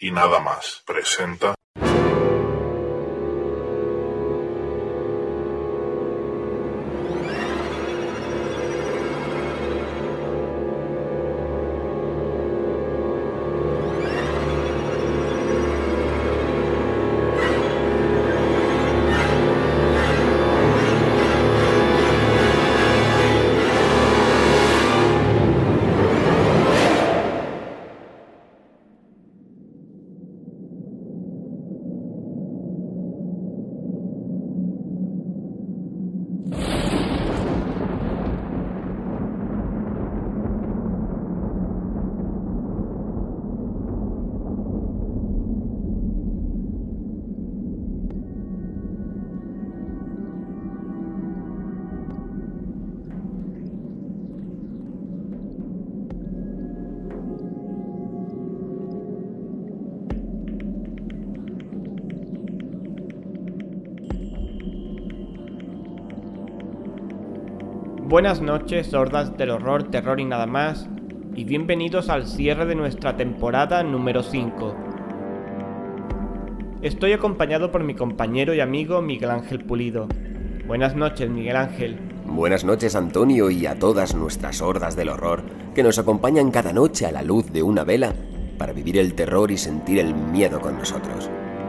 y Nada Más presenta... Buenas noches, hordas del horror, terror y nada más, y bienvenidos al cierre de nuestra temporada número 5. Estoy acompañado por mi compañero y amigo Miguel Ángel Pulido. Buenas noches, Miguel Ángel. Buenas noches, Antonio, y a todas nuestras hordas del horror que nos acompañan cada noche a la luz de una vela para vivir el terror y sentir el miedo con nosotros.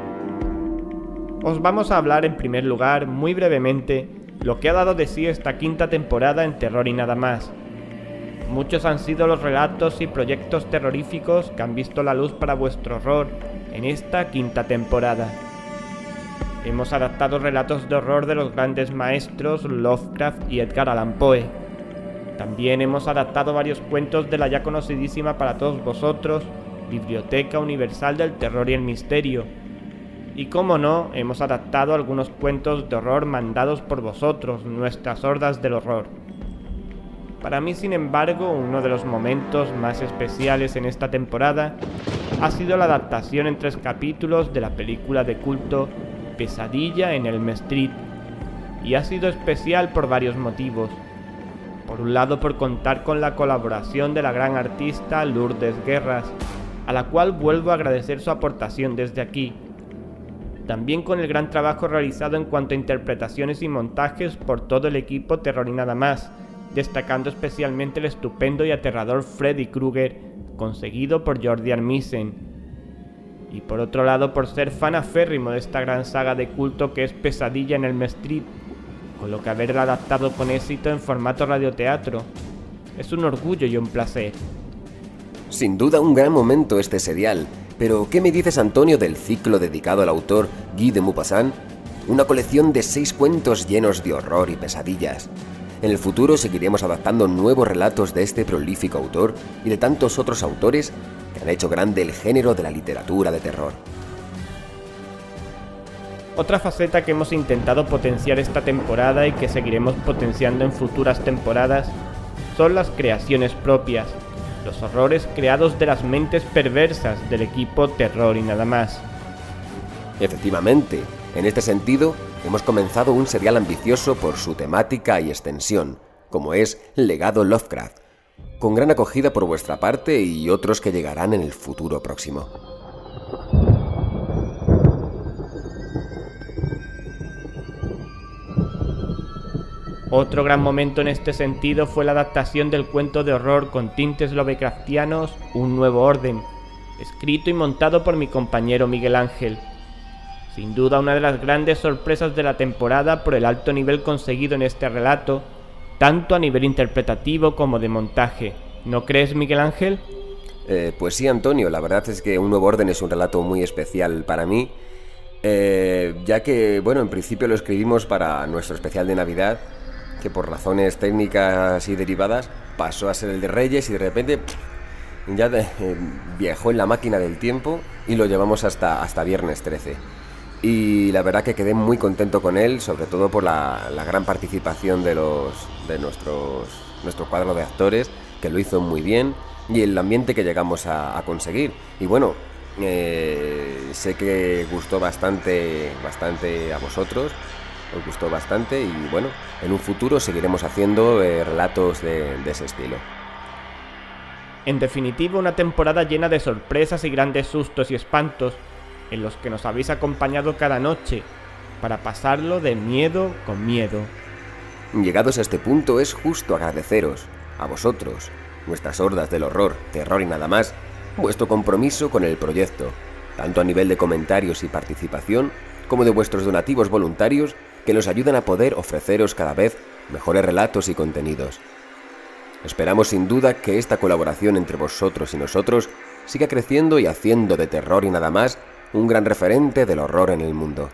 Os vamos a hablar en primer lugar, muy brevemente, lo que ha dado de sí esta quinta temporada en Terror y Nada Más. Muchos han sido los relatos y proyectos terroríficos que han visto la luz para vuestro horror en esta quinta temporada. Hemos adaptado relatos de horror de los grandes maestros Lovecraft y Edgar Allan Poe. También hemos adaptado varios cuentos de la ya conocidísima para todos vosotros Biblioteca Universal del Terror y el Misterio. Y como no, hemos adaptado algunos cuentos de horror mandados por vosotros, nuestras hordas del horror. Para mí, sin embargo, uno de los momentos más especiales en esta temporada ha sido la adaptación en 3 capítulos de la película de culto Pesadilla en Elm Street, y ha sido especial por varios motivos. Por un lado, por contar con la colaboración de la gran artista Lourdes Guerras, a la cual vuelvo a agradecer su aportación desde aquí. También con el gran trabajo realizado en cuanto a interpretaciones y montajes por todo el equipo Terror y Nada Más, destacando especialmente el estupendo y aterrador Freddy Krueger, conseguido por Jordi Armisen. Y por otro lado, por ser fan aférrimo de esta gran saga de culto que es Pesadilla en Elm Street, con lo que haberla adaptado con éxito en formato radioteatro. Es un orgullo y un placer. Sin duda un gran momento este serial. Pero, ¿qué me dices, Antonio, del ciclo dedicado al autor Guy de Maupassant? Una colección de 6 cuentos llenos de horror y pesadillas. En el futuro seguiremos adaptando nuevos relatos de este prolífico autor y de tantos otros autores que han hecho grande el género de la literatura de terror. Otra faceta que hemos intentado potenciar esta temporada y que seguiremos potenciando en futuras temporadas son las creaciones propias. Los horrores creados de las mentes perversas del equipo Terror y Nada Más. Efectivamente, en este sentido, hemos comenzado un serial ambicioso por su temática y extensión, como es Legado Lovecraft, con gran acogida por vuestra parte y otros que llegarán en el futuro próximo. Otro gran momento en este sentido fue la adaptación del cuento de horror con tintes lovecraftianos Un Nuevo Orden, escrito y montado por mi compañero Miguel Ángel. Sin duda una de las grandes sorpresas de la temporada por el alto nivel conseguido en este relato, tanto a nivel interpretativo como de montaje. ¿No crees, Miguel Ángel? Pues sí, Antonio, la verdad es que Un Nuevo Orden es un relato muy especial para mí, ya que, bueno, en principio lo escribimos para nuestro especial de Navidad, que por razones técnicas y derivadas pasó a ser el de Reyes y de repente ya viajó en la máquina del tiempo y lo llevamos hasta viernes 13. Y la verdad que quedé muy contento con él, sobre todo por la gran participación de nuestro cuadro de actores, que lo hizo muy bien, y el ambiente que llegamos a conseguir. Y bueno, sé que gustó bastante a vosotros, os gustó bastante, y bueno, en un futuro seguiremos haciendo relatos de ese estilo. En definitiva, una temporada llena de sorpresas y grandes sustos y espantos en los que nos habéis acompañado cada noche para pasarlo de miedo con miedo. Llegados a este punto es justo agradeceros, a vosotros, nuestras hordas del horror, terror y nada más, vuestro compromiso con el proyecto, tanto a nivel de comentarios y participación, como de vuestros donativos voluntarios que nos ayudan a poder ofreceros cada vez mejores relatos y contenidos. Esperamos sin duda que esta colaboración entre vosotros y nosotros siga creciendo y haciendo de Terror y nada más un gran referente del horror en el mundo.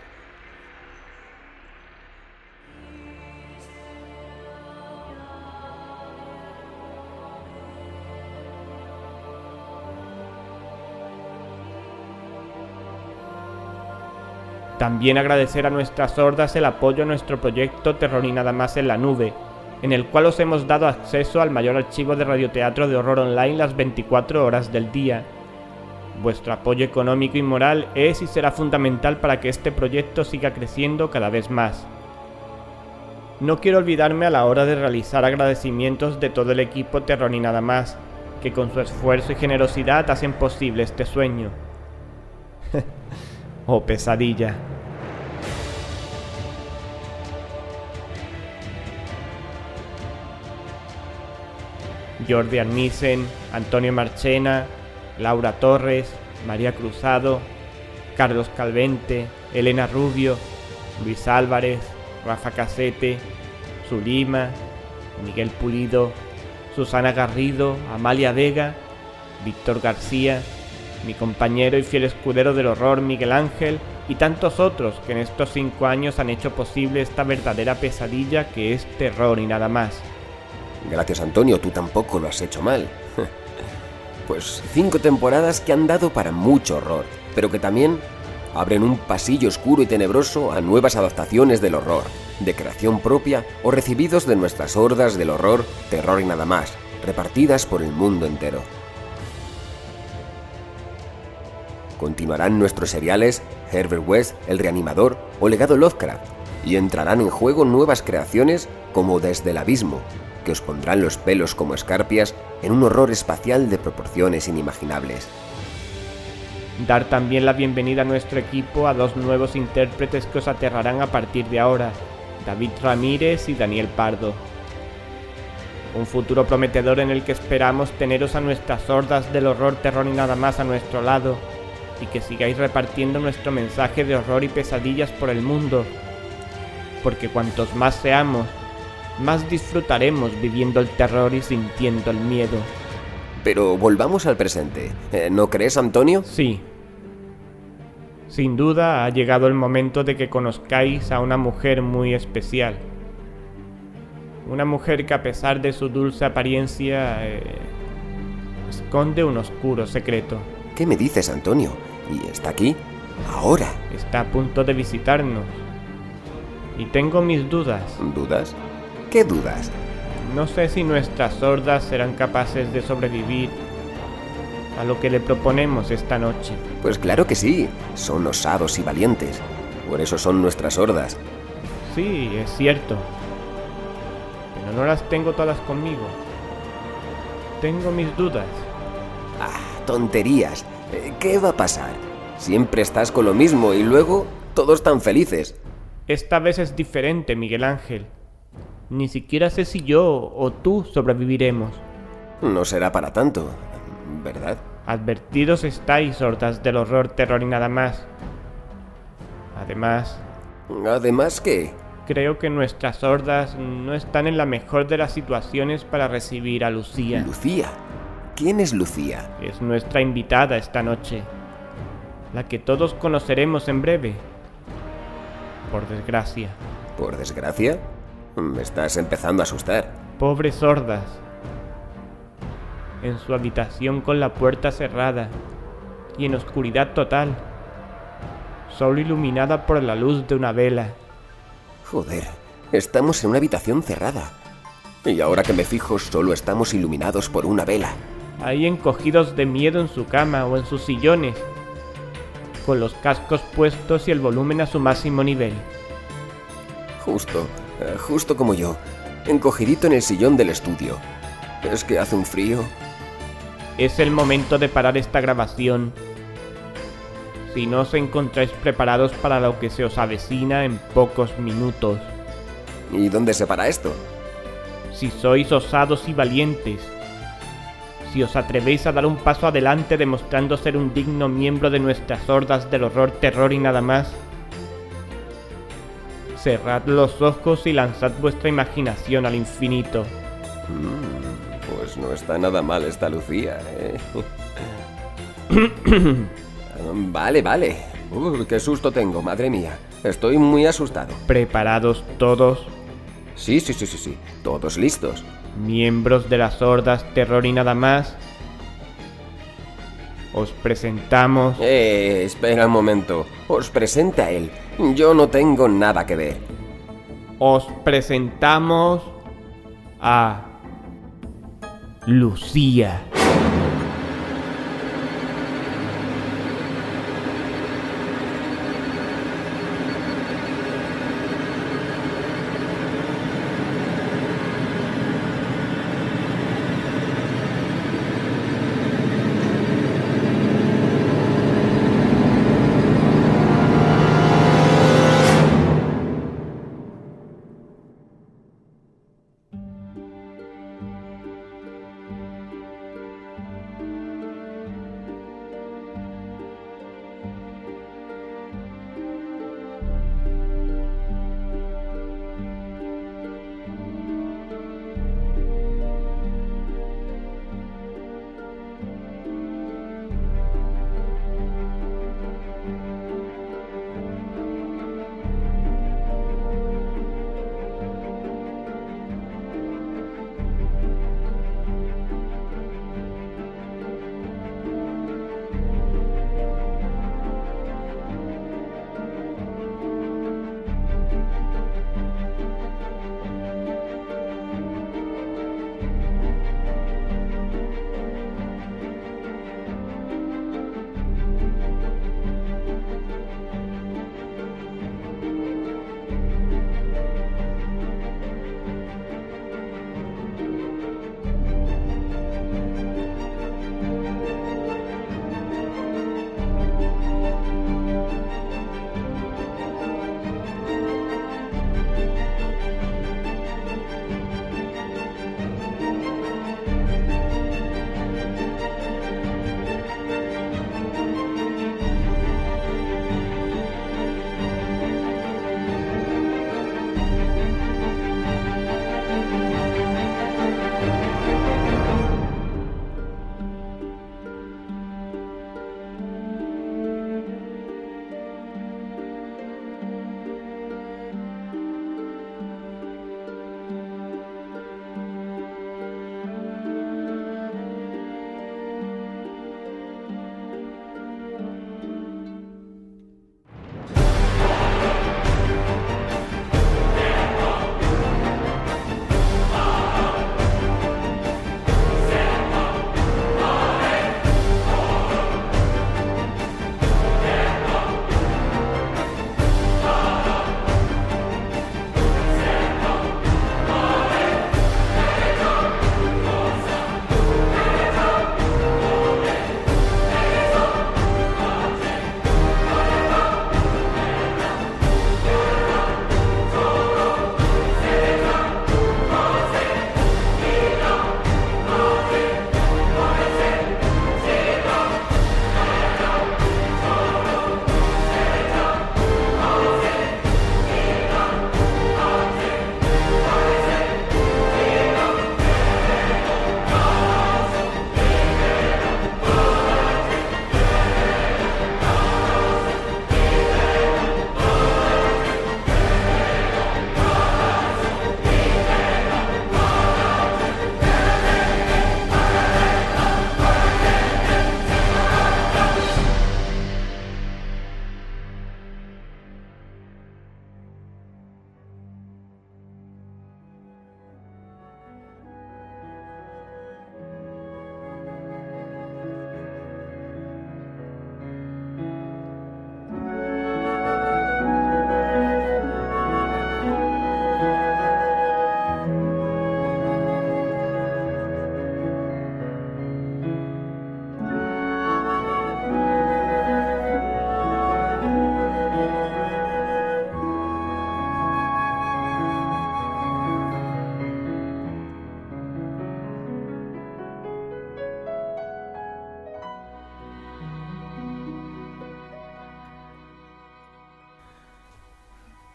También agradecer a nuestras hordas el apoyo a nuestro proyecto Terror y nada más en la nube, en el cual os hemos dado acceso al mayor archivo de radioteatro de horror online las 24 horas del día. Vuestro apoyo económico y moral es y será fundamental para que este proyecto siga creciendo cada vez más. No quiero olvidarme a la hora de realizar agradecimientos de todo el equipo Terror y nada más, que con su esfuerzo y generosidad hacen posible este sueño. Oh, pesadilla. Jordi Armisen, Antonio Marchena, Laura Torres, María Cruzado, Carlos Calvente, Elena Rubio, Luis Álvarez, Rafa Casete, Zulima, Miguel Pulido, Susana Garrido, Amalia Vega, Víctor García, mi compañero y fiel escudero del horror Miguel Ángel y tantos otros que en estos 5 años han hecho posible esta verdadera pesadilla que es Terror y nada más. Gracias, Antonio, tú tampoco lo has hecho mal. Pues 5 temporadas que han dado para mucho horror, pero que también abren un pasillo oscuro y tenebroso a nuevas adaptaciones del horror, de creación propia o recibidos de nuestras hordas del horror, Terror y nada más, repartidas por el mundo entero. Continuarán nuestros seriales Herbert West, El Reanimador o Legado Lovecraft, y entrarán en juego nuevas creaciones como Desde el Abismo, que os pondrán los pelos como escarpias en un horror espacial de proporciones inimaginables. Dar también la bienvenida a nuestro equipo a 2 nuevos intérpretes que os aterrarán a partir de ahora, David Ramírez y Daniel Pardo. Un futuro prometedor en el que esperamos teneros a nuestras hordas del horror, terror y nada más a nuestro lado, y que sigáis repartiendo nuestro mensaje de horror y pesadillas por el mundo, porque cuantos más seamos, más disfrutaremos viviendo el terror y sintiendo el miedo. Pero volvamos al presente, ¿no crees, Antonio? Sí. Sin duda ha llegado el momento de que conozcáis a una mujer muy especial. Una mujer que a pesar de su dulce apariencia, esconde un oscuro secreto. ¿Qué me dices, Antonio? ¿Y está aquí? ¿Ahora? Está a punto de visitarnos. Y tengo mis dudas. ¿Dudas? ¿Qué dudas? No sé si nuestras hordas serán capaces de sobrevivir a lo que le proponemos esta noche. Pues claro que sí, son osados y valientes. Por eso son nuestras hordas. Sí, es cierto. Pero no las tengo todas conmigo. Tengo mis dudas. Ah, tonterías. ¿Qué va a pasar? Siempre estás con lo mismo y luego todos tan felices. Esta vez es diferente, Miguel Ángel. Ni siquiera sé si yo o tú sobreviviremos. No será para tanto, ¿verdad? Advertidos estáis, hordas del horror, terror y nada más. Además... ¿Además qué? Creo que nuestras hordas no están en la mejor de las situaciones para recibir a Lucía. ¿Lucía? ¿Quién es Lucía? Es nuestra invitada esta noche, la que todos conoceremos en breve. Por desgracia. ¿Por desgracia? Me estás empezando a asustar. Pobres hordas. En su habitación con la puerta cerrada y en oscuridad total, solo iluminada por la luz de una vela. Joder, estamos en una habitación cerrada. Y ahora que me fijo, solo estamos iluminados por una vela. Ahí encogidos de miedo en su cama o en sus sillones, con los cascos puestos y el volumen a su máximo nivel. Justo como yo, encogidito en el sillón del estudio. Es que hace un frío. Es el momento de parar esta grabación. Si no os encontráis preparados para lo que se os avecina en pocos minutos. ¿Y dónde se para esto? Si sois osados y valientes, si os atrevéis a dar un paso adelante demostrando ser un digno miembro de nuestras hordas del horror, terror y nada más, cerrad los ojos y lanzad vuestra imaginación al infinito. Pues no está nada mal esta Lucía, ¿eh? Vale. Qué susto tengo, madre mía. Estoy muy asustado. ¿Preparados todos? Sí. Todos listos. Miembros de las hordas, terror y nada más, os presentamos... Espera un momento. Os presenta él. Yo no tengo nada que ver. Os presentamos a Lucía.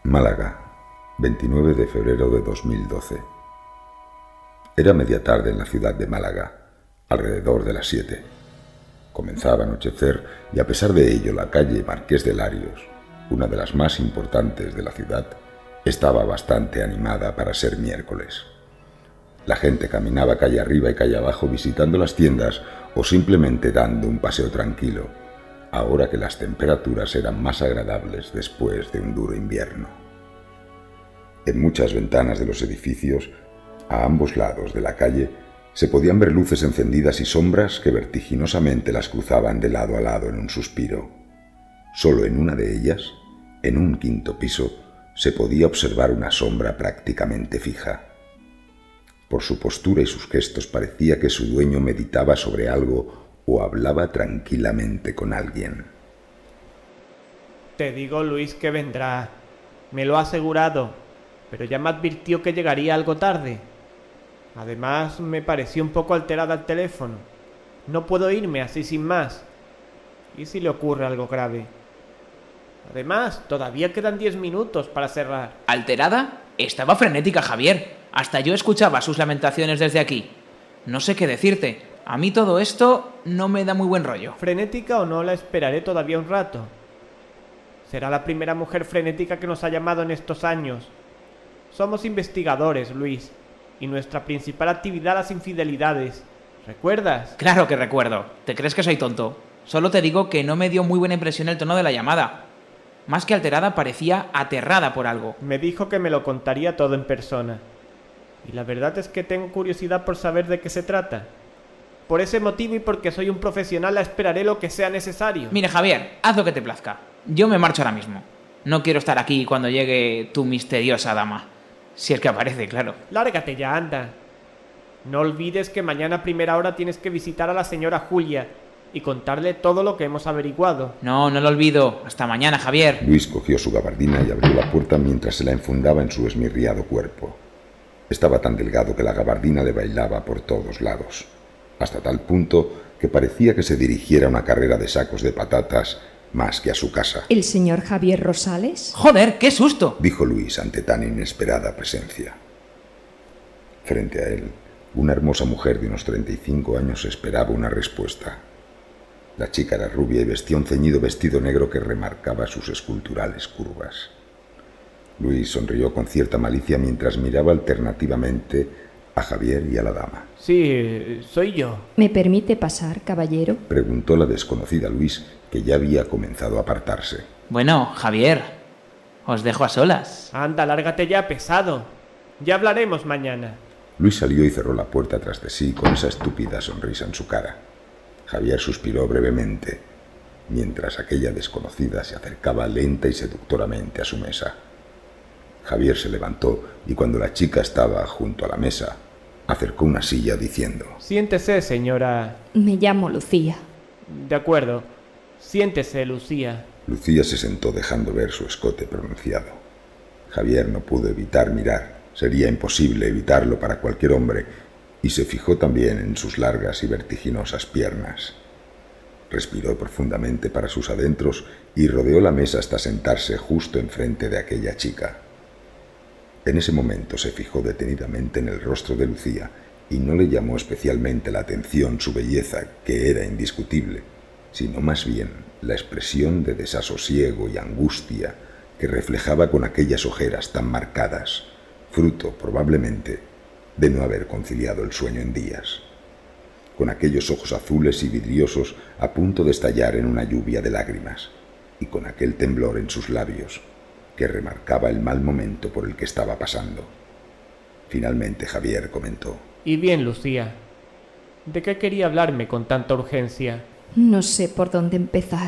Málaga, 29 de febrero de 2012. Era media tarde en la ciudad de Málaga, alrededor de las 7. Comenzaba a anochecer y a pesar de ello la calle Marqués de Larios, una de las más importantes de la ciudad, estaba bastante animada para ser miércoles. La gente caminaba calle arriba y calle abajo visitando las tiendas o simplemente dando un paseo tranquilo, ahora que las temperaturas eran más agradables después de un duro invierno. En muchas ventanas de los edificios, a ambos lados de la calle, se podían ver luces encendidas y sombras que vertiginosamente las cruzaban de lado a lado en un suspiro. Solo en una de ellas, en un quinto piso, se podía observar una sombra prácticamente fija. Por su postura y sus gestos parecía que su dueño meditaba sobre algo o hablaba tranquilamente con alguien. Te digo, Luis, que vendrá. Me lo ha asegurado, pero ya me advirtió que llegaría algo tarde. Además, me pareció un poco alterada el teléfono. No puedo irme así sin más. ¿Y si le ocurre algo grave? Además, todavía quedan 10 minutos para cerrar. ¿Alterada? Estaba frenética, Javier. Hasta yo escuchaba sus lamentaciones desde aquí. No sé qué decirte. A mí todo esto no me da muy buen rollo. Frenética o no, la esperaré todavía un rato. Será la primera mujer frenética que nos ha llamado en estos años. Somos investigadores, Luis, y nuestra principal actividad las infidelidades. ¿Recuerdas? Claro que recuerdo. ¿Te crees que soy tonto? Solo te digo que no me dio muy buena impresión el tono de la llamada. Más que alterada, parecía aterrada por algo. Me dijo que me lo contaría todo en persona. Y la verdad es que tengo curiosidad por saber de qué se trata. Por ese motivo y porque soy un profesional la esperaré lo que sea necesario. Mire, Javier, haz lo que te plazca. Yo me marcho ahora mismo. No quiero estar aquí cuando llegue tu misteriosa dama. Si es que aparece, claro. Lárgate ya, anda. No olvides que mañana a primera hora tienes que visitar a la señora Julia y contarle todo lo que hemos averiguado. No lo olvido. Hasta mañana, Javier. Luis cogió su gabardina y abrió la puerta mientras se la enfundaba en su esmirriado cuerpo. Estaba tan delgado que la gabardina le bailaba por todos lados, hasta tal punto que parecía que se dirigiera a una carrera de sacos de patatas más que a su casa. ¿El señor Javier Rosales? ¡Joder, qué susto! Dijo Luis ante tan inesperada presencia. Frente a él, una hermosa mujer de unos 35 años esperaba una respuesta. La chica era rubia y vestía un ceñido vestido negro que remarcaba sus esculturales curvas. Luis sonrió con cierta malicia mientras miraba alternativamente a Javier y a la dama. Sí, soy yo. ¿Me permite pasar, caballero? Preguntó la desconocida Luis, que ya había comenzado a apartarse. Bueno, Javier, os dejo a solas. Anda, lárgate ya, pesado. Ya hablaremos mañana. Luis salió y cerró la puerta tras de sí con esa estúpida sonrisa en su cara. Javier suspiró brevemente, mientras aquella desconocida se acercaba lenta y seductoramente a su mesa. Javier se levantó y cuando la chica estaba junto a la mesa, acercó una silla diciendo: Siéntese, señora. Me llamo Lucía. De acuerdo. Siéntese, Lucía. Lucía se sentó dejando ver su escote pronunciado. Javier no pudo evitar mirar. Sería imposible evitarlo para cualquier hombre, y se fijó también en sus largas y vertiginosas piernas. Respiró profundamente para sus adentros y rodeó la mesa hasta sentarse justo enfrente de aquella chica. En ese momento se fijó detenidamente en el rostro de Lucía y no le llamó especialmente la atención su belleza, que era indiscutible, sino más bien la expresión de desasosiego y angustia que reflejaba con aquellas ojeras tan marcadas, fruto, probablemente, de no haber conciliado el sueño en días, con aquellos ojos azules y vidriosos a punto de estallar en una lluvia de lágrimas, y con aquel temblor en sus labios, que remarcaba el mal momento por el que estaba pasando. Finalmente Javier comentó: Y bien, Lucía, ¿de qué quería hablarme con tanta urgencia? No sé por dónde empezar.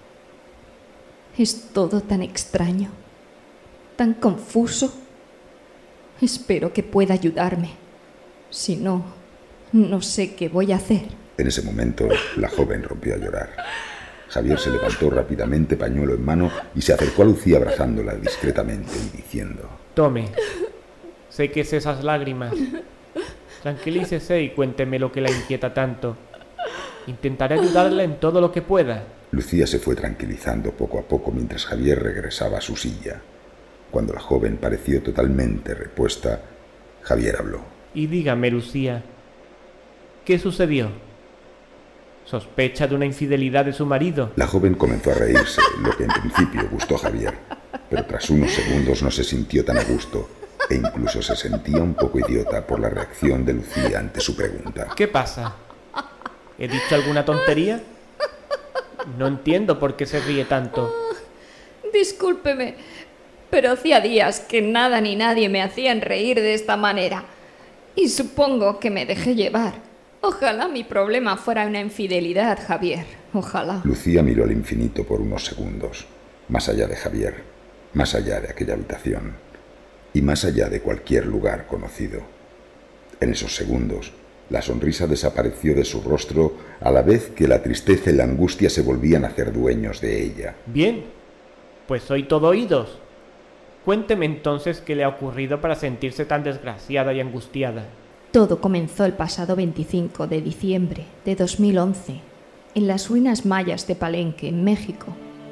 Es todo tan extraño, tan confuso. Espero que pueda ayudarme. Si no, no sé qué voy a hacer. En ese momento, la joven rompió a llorar. Javier se levantó rápidamente, pañuelo en mano, y se acercó a Lucía abrazándola discretamente y diciendo: Tome, séquese esas lágrimas. Tranquilícese y cuénteme lo que la inquieta tanto. Intentaré ayudarla en todo lo que pueda. Lucía se fue tranquilizando poco a poco mientras Javier regresaba a su silla. Cuando la joven pareció totalmente repuesta, Javier habló. Y dígame, Lucía, ¿qué sucedió? ¿Sospecha de una infidelidad de su marido? La joven comenzó a reírse, lo que en principio gustó a Javier, pero tras unos segundos no se sintió tan a gusto e incluso se sentía un poco idiota por la reacción de Lucía ante su pregunta. ¿Qué pasa? ¿He dicho alguna tontería? No entiendo por qué se ríe tanto. Discúlpeme, pero hacía días que nada ni nadie me hacían reír de esta manera. Y supongo que me dejé llevar. Ojalá mi problema fuera una infidelidad, Javier. Ojalá. Lucía miró al infinito por unos segundos, más allá de Javier, más allá de aquella habitación y más allá de cualquier lugar conocido. En esos segundos, la sonrisa desapareció de su rostro a la vez que la tristeza y la angustia se volvían a hacer dueños de ella. Bien, pues soy todo oídos. Cuénteme entonces qué le ha ocurrido para sentirse tan desgraciada y angustiada. Todo comenzó el pasado 25 de diciembre de 2011, en las ruinas mayas de Palenque, en México.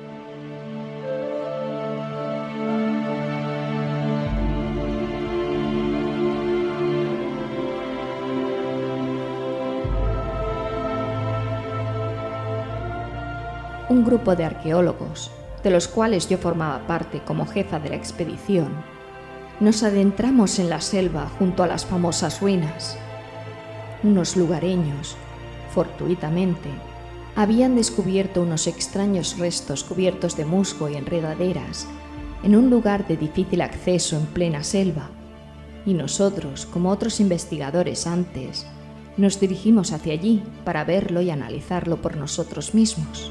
Un grupo de arqueólogos, de los cuales yo formaba parte como jefa de la expedición, nos adentramos en la selva junto a las famosas ruinas. Unos lugareños, fortuitamente, habían descubierto unos extraños restos cubiertos de musgo y enredaderas en un lugar de difícil acceso en plena selva, y nosotros, como otros investigadores antes, nos dirigimos hacia allí para verlo y analizarlo por nosotros mismos.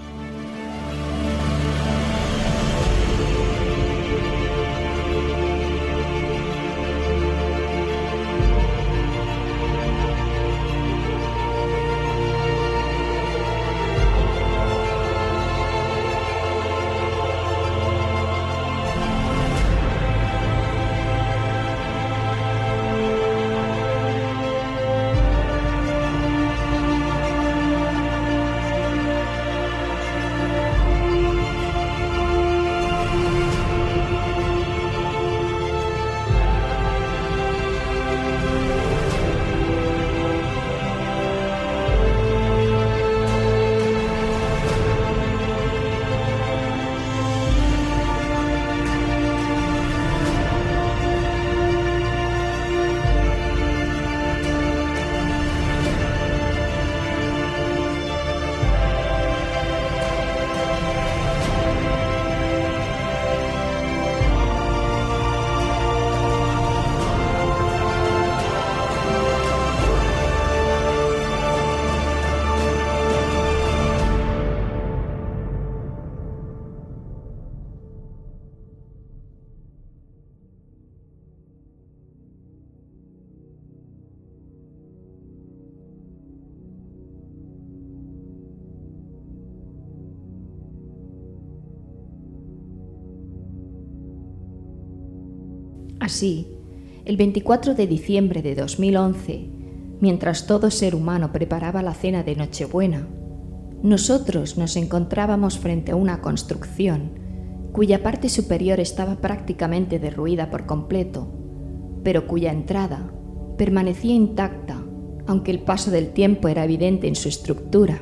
Así, el 24 de diciembre de 2011, mientras todo ser humano preparaba la cena de Nochebuena, nosotros nos encontrábamos frente a una construcción cuya parte superior estaba prácticamente derruida por completo, pero cuya entrada permanecía intacta, aunque el paso del tiempo era evidente en su estructura.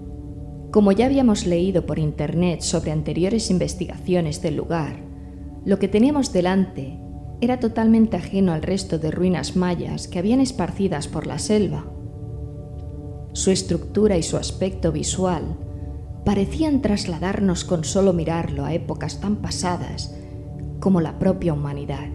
Como ya habíamos leído por internet sobre anteriores investigaciones del lugar, lo que teníamos delante era totalmente ajeno al resto de ruinas mayas que habían esparcidas por la selva. Su estructura y su aspecto visual parecían trasladarnos con solo mirarlo a épocas tan pasadas como la propia humanidad.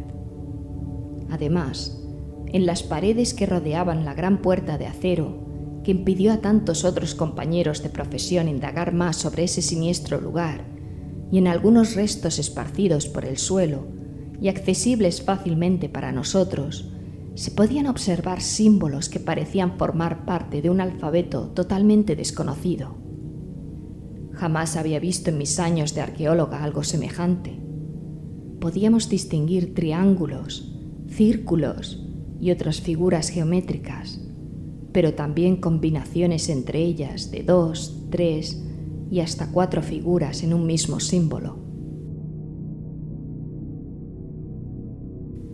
Además, en las paredes que rodeaban la gran puerta de acero que impidió a tantos otros compañeros de profesión indagar más sobre ese siniestro lugar, y en algunos restos esparcidos por el suelo y accesibles fácilmente para nosotros, se podían observar símbolos que parecían formar parte de un alfabeto totalmente desconocido. Jamás había visto en mis años de arqueóloga algo semejante. Podíamos distinguir triángulos, círculos y otras figuras geométricas, pero también combinaciones entre ellas de 2, 3 y hasta 4 figuras en un mismo símbolo.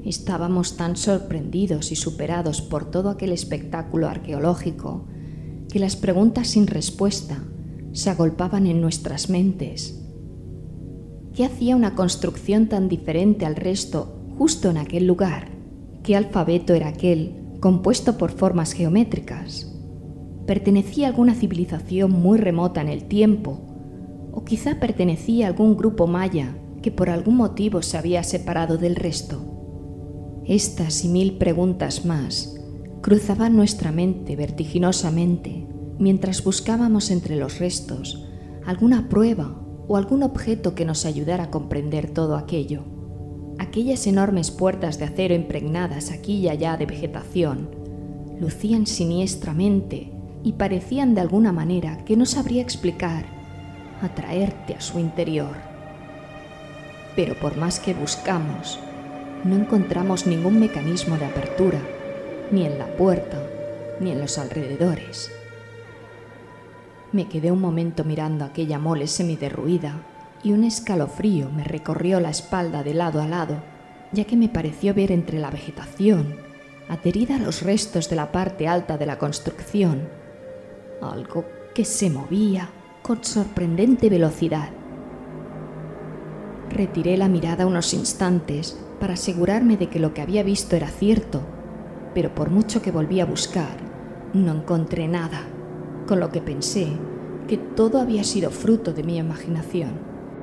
Estábamos tan sorprendidos y superados por todo aquel espectáculo arqueológico que las preguntas sin respuesta se agolpaban en nuestras mentes. ¿Qué hacía una construcción tan diferente al resto justo en aquel lugar? ¿Qué alfabeto era aquel compuesto por formas geométricas? ¿Pertenecía a alguna civilización muy remota en el tiempo? ¿O quizá pertenecía a algún grupo maya que por algún motivo se había separado del resto? Estas y 1000 preguntas más cruzaban nuestra mente vertiginosamente mientras buscábamos entre los restos alguna prueba o algún objeto que nos ayudara a comprender todo aquello. Aquellas enormes puertas de acero impregnadas aquí y allá de vegetación lucían siniestramente y parecían de alguna manera que no sabría explicar atraerte a su interior. Pero por más que buscamos, no encontramos ningún mecanismo de apertura, ni en la puerta, ni en los alrededores. Me quedé un momento mirando aquella mole semiderruida y un escalofrío me recorrió la espalda de lado a lado, ya que me pareció ver entre la vegetación, adherida a los restos de la parte alta de la construcción, algo que se movía con sorprendente velocidad. Retiré la mirada unos instantes para asegurarme de que lo que había visto era cierto, pero por mucho que volví a buscar, no encontré nada, con lo que pensé que todo había sido fruto de mi imaginación.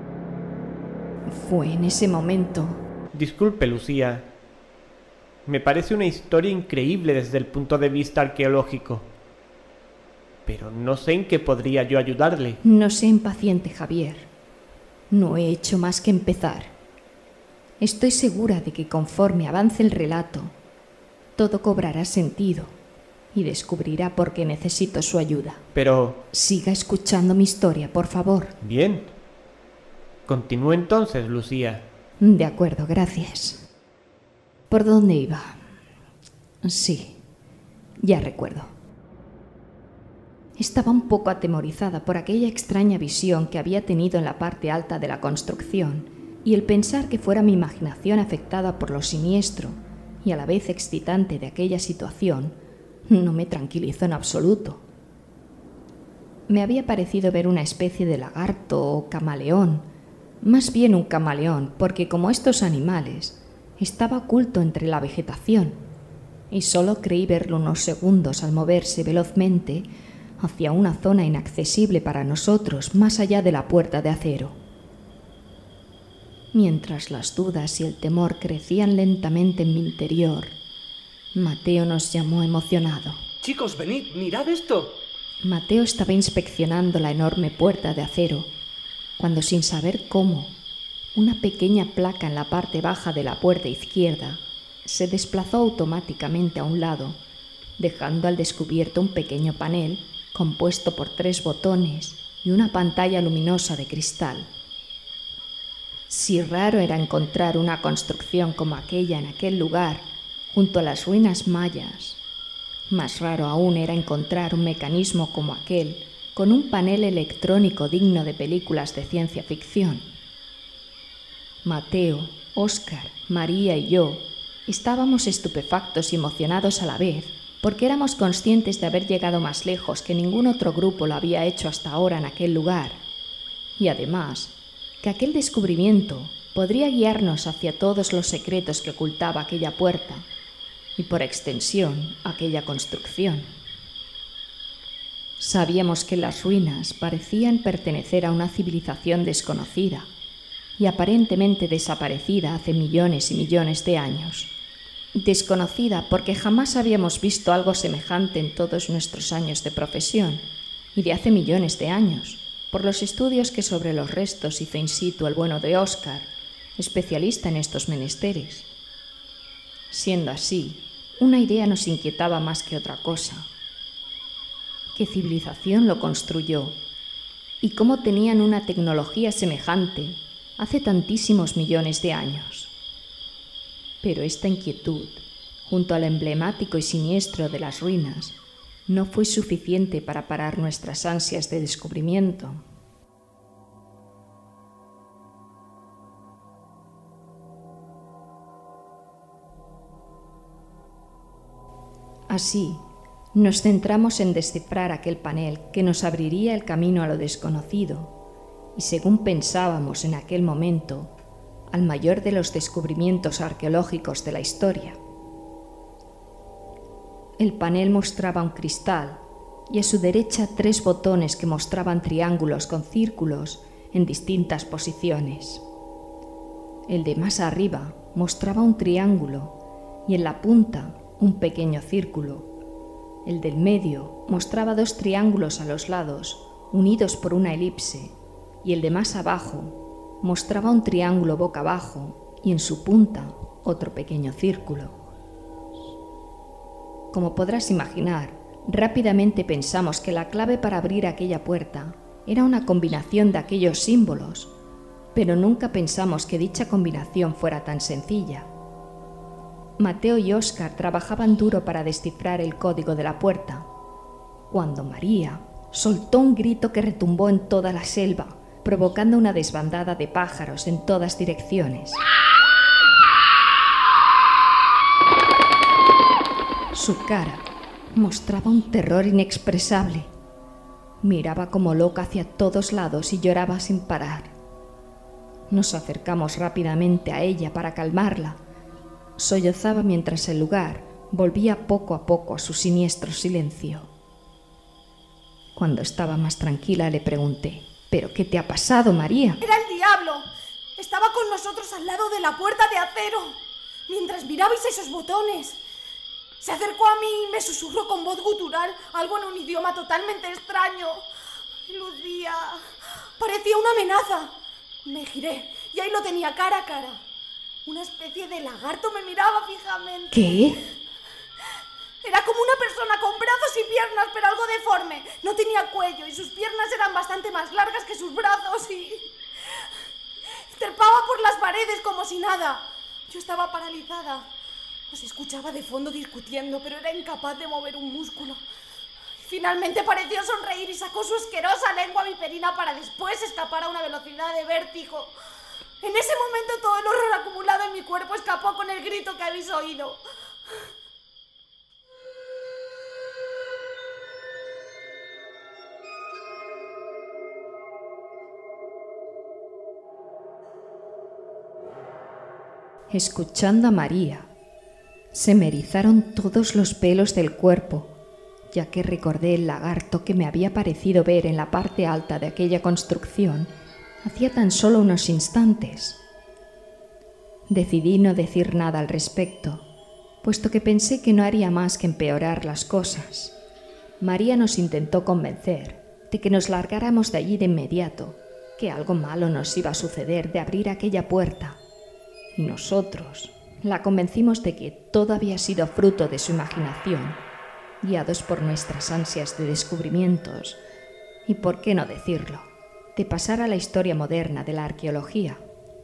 Fue en ese momento... Disculpe, Lucía. Me parece una historia increíble desde el punto de vista arqueológico, pero no sé en qué podría yo ayudarle. No sé, impaciente, Javier. No he hecho más que empezar. Estoy segura de que conforme avance el relato, todo cobrará sentido y descubrirá por qué necesito su ayuda. Pero... Siga escuchando mi historia, por favor. Bien. Continúe entonces, Lucía. De acuerdo, gracias. ¿Por dónde iba? Sí, ya recuerdo. Estaba un poco atemorizada por aquella extraña visión que había tenido en la parte alta de la construcción, y el pensar que fuera mi imaginación afectada por lo siniestro y a la vez excitante de aquella situación no me tranquilizó en absoluto. Me había parecido ver una especie de lagarto o camaleón, más bien un camaleón, porque como estos animales, estaba oculto entre la vegetación, y solo creí verlo unos segundos al moverse velozmente hacia una zona inaccesible para nosotros más allá de la puerta de acero. Mientras las dudas y el temor crecían lentamente en mi interior, Mateo nos llamó emocionado. Chicos, venid, mirad esto. Mateo estaba inspeccionando la enorme puerta de acero, cuando sin saber cómo, una pequeña placa en la parte baja de la puerta izquierda se desplazó automáticamente a un lado, dejando al descubierto un pequeño panel compuesto por 3 botones y una pantalla luminosa de cristal. Si raro era encontrar una construcción como aquella en aquel lugar, junto a las ruinas mayas, más raro aún era encontrar un mecanismo como aquel con un panel electrónico digno de películas de ciencia ficción. Mateo, Óscar, María y yo estábamos estupefactos y emocionados a la vez, porque éramos conscientes de haber llegado más lejos que ningún otro grupo lo había hecho hasta ahora en aquel lugar, y además que aquel descubrimiento podría guiarnos hacia todos los secretos que ocultaba aquella puerta y, por extensión, aquella construcción. Sabíamos que las ruinas parecían pertenecer a una civilización desconocida y aparentemente desaparecida hace millones y millones de años. Desconocida porque jamás habíamos visto algo semejante en todos nuestros años de profesión, y de hace millones de años, por los estudios que sobre los restos hizo in situ el bueno de Óscar, especialista en estos menesteres. Siendo así, una idea nos inquietaba más que otra cosa. ¿Qué civilización lo construyó? ¿Y cómo tenían una tecnología semejante hace tantísimos millones de años? Pero esta inquietud, junto al emblemático y siniestro de las ruinas, no fue suficiente para parar nuestras ansias de descubrimiento. Así, nos centramos en descifrar aquel panel que nos abriría el camino a lo desconocido, y según pensábamos en aquel momento, al mayor de los descubrimientos arqueológicos de la historia. El panel mostraba un cristal y a su derecha 3 botones que mostraban triángulos con círculos en distintas posiciones. El de más arriba mostraba un triángulo y en la punta un pequeño círculo. El del medio mostraba 2 triángulos a los lados, unidos por una elipse, y el de más abajo mostraba un triángulo boca abajo y en su punta otro pequeño círculo. Como podrás imaginar, rápidamente pensamos que la clave para abrir aquella puerta era una combinación de aquellos símbolos, pero nunca pensamos que dicha combinación fuera tan sencilla. Mateo y Óscar trabajaban duro para descifrar el código de la puerta, cuando María soltó un grito que retumbó en toda la selva, provocando una desbandada de pájaros en todas direcciones. Su cara mostraba un terror inexpresable. Miraba como loca hacia todos lados y lloraba sin parar. Nos acercamos rápidamente a ella para calmarla. Sollozaba mientras el lugar volvía poco a poco a su siniestro silencio. Cuando estaba más tranquila le pregunté: ¿pero qué te ha pasado, María? ¡Era el diablo! Estaba con nosotros al lado de la puerta de acero, mientras mirabais esos botones. Se acercó a mí y me susurró con voz gutural algo en un idioma totalmente extraño. Lucía, parecía una amenaza. Me giré y ahí lo tenía cara a cara. Una especie de lagarto me miraba fijamente. ¿Qué? Era como una persona con brazos y piernas, pero algo deforme. No tenía cuello y sus piernas eran bastante más largas que sus brazos y trepaba por las paredes como si nada. Yo estaba paralizada. Os escuchaba de fondo discutiendo, pero era incapaz de mover un músculo. Finalmente pareció sonreír y sacó su asquerosa lengua viperina para después escapar a una velocidad de vértigo. En ese momento todo el horror acumulado en mi cuerpo escapó con el grito que habéis oído. Escuchando a María, se me erizaron todos los pelos del cuerpo, ya que recordé el lagarto que me había parecido ver en la parte alta de aquella construcción hacía tan solo unos instantes. Decidí no decir nada al respecto, puesto que pensé que no haría más que empeorar las cosas. María nos intentó convencer de que nos largáramos de allí de inmediato, que algo malo nos iba a suceder de abrir aquella puerta, y nosotros la convencimos de que todo había sido fruto de su imaginación, guiados por nuestras ansias de descubrimientos y, por qué no decirlo, de pasar a la historia moderna de la arqueología.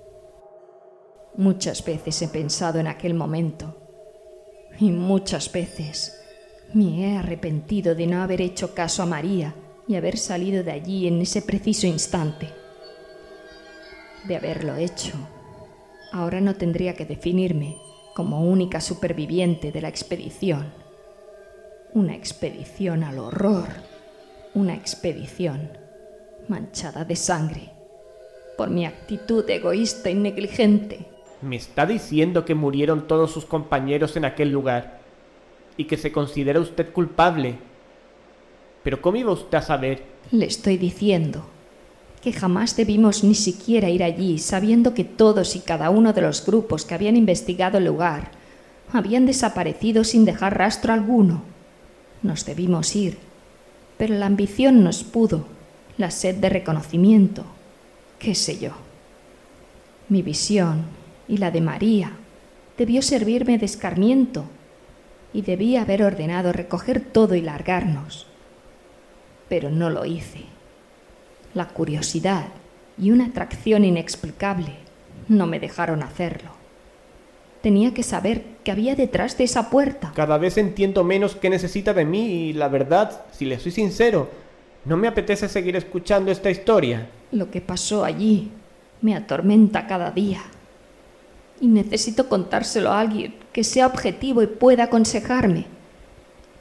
Muchas veces he pensado en aquel momento y muchas veces me he arrepentido de no haber hecho caso a María y haber salido de allí en ese preciso instante. De haberlo hecho, ahora no tendría que definirme como única superviviente de la expedición. Una expedición al horror. Una expedición manchada de sangre por mi actitud egoísta y negligente. Me está diciendo que murieron todos sus compañeros en aquel lugar y que se considera usted culpable. ¿Pero cómo iba usted a saber? Le estoy diciendo que jamás debimos ni siquiera ir allí, sabiendo que todos y cada uno de los grupos que habían investigado el lugar habían desaparecido sin dejar rastro alguno. Nos debimos ir, pero la ambición nos pudo, la sed de reconocimiento, qué sé yo. Mi visión y la de María debió servirme de escarmiento y debía haber ordenado recoger todo y largarnos, pero no lo hice. La curiosidad y una atracción inexplicable no me dejaron hacerlo. Tenía que saber qué había detrás de esa puerta. Cada vez entiendo menos qué necesita de mí y la verdad, si le soy sincero, no me apetece seguir escuchando esta historia. Lo que pasó allí me atormenta cada día y necesito contárselo a alguien que sea objetivo y pueda aconsejarme.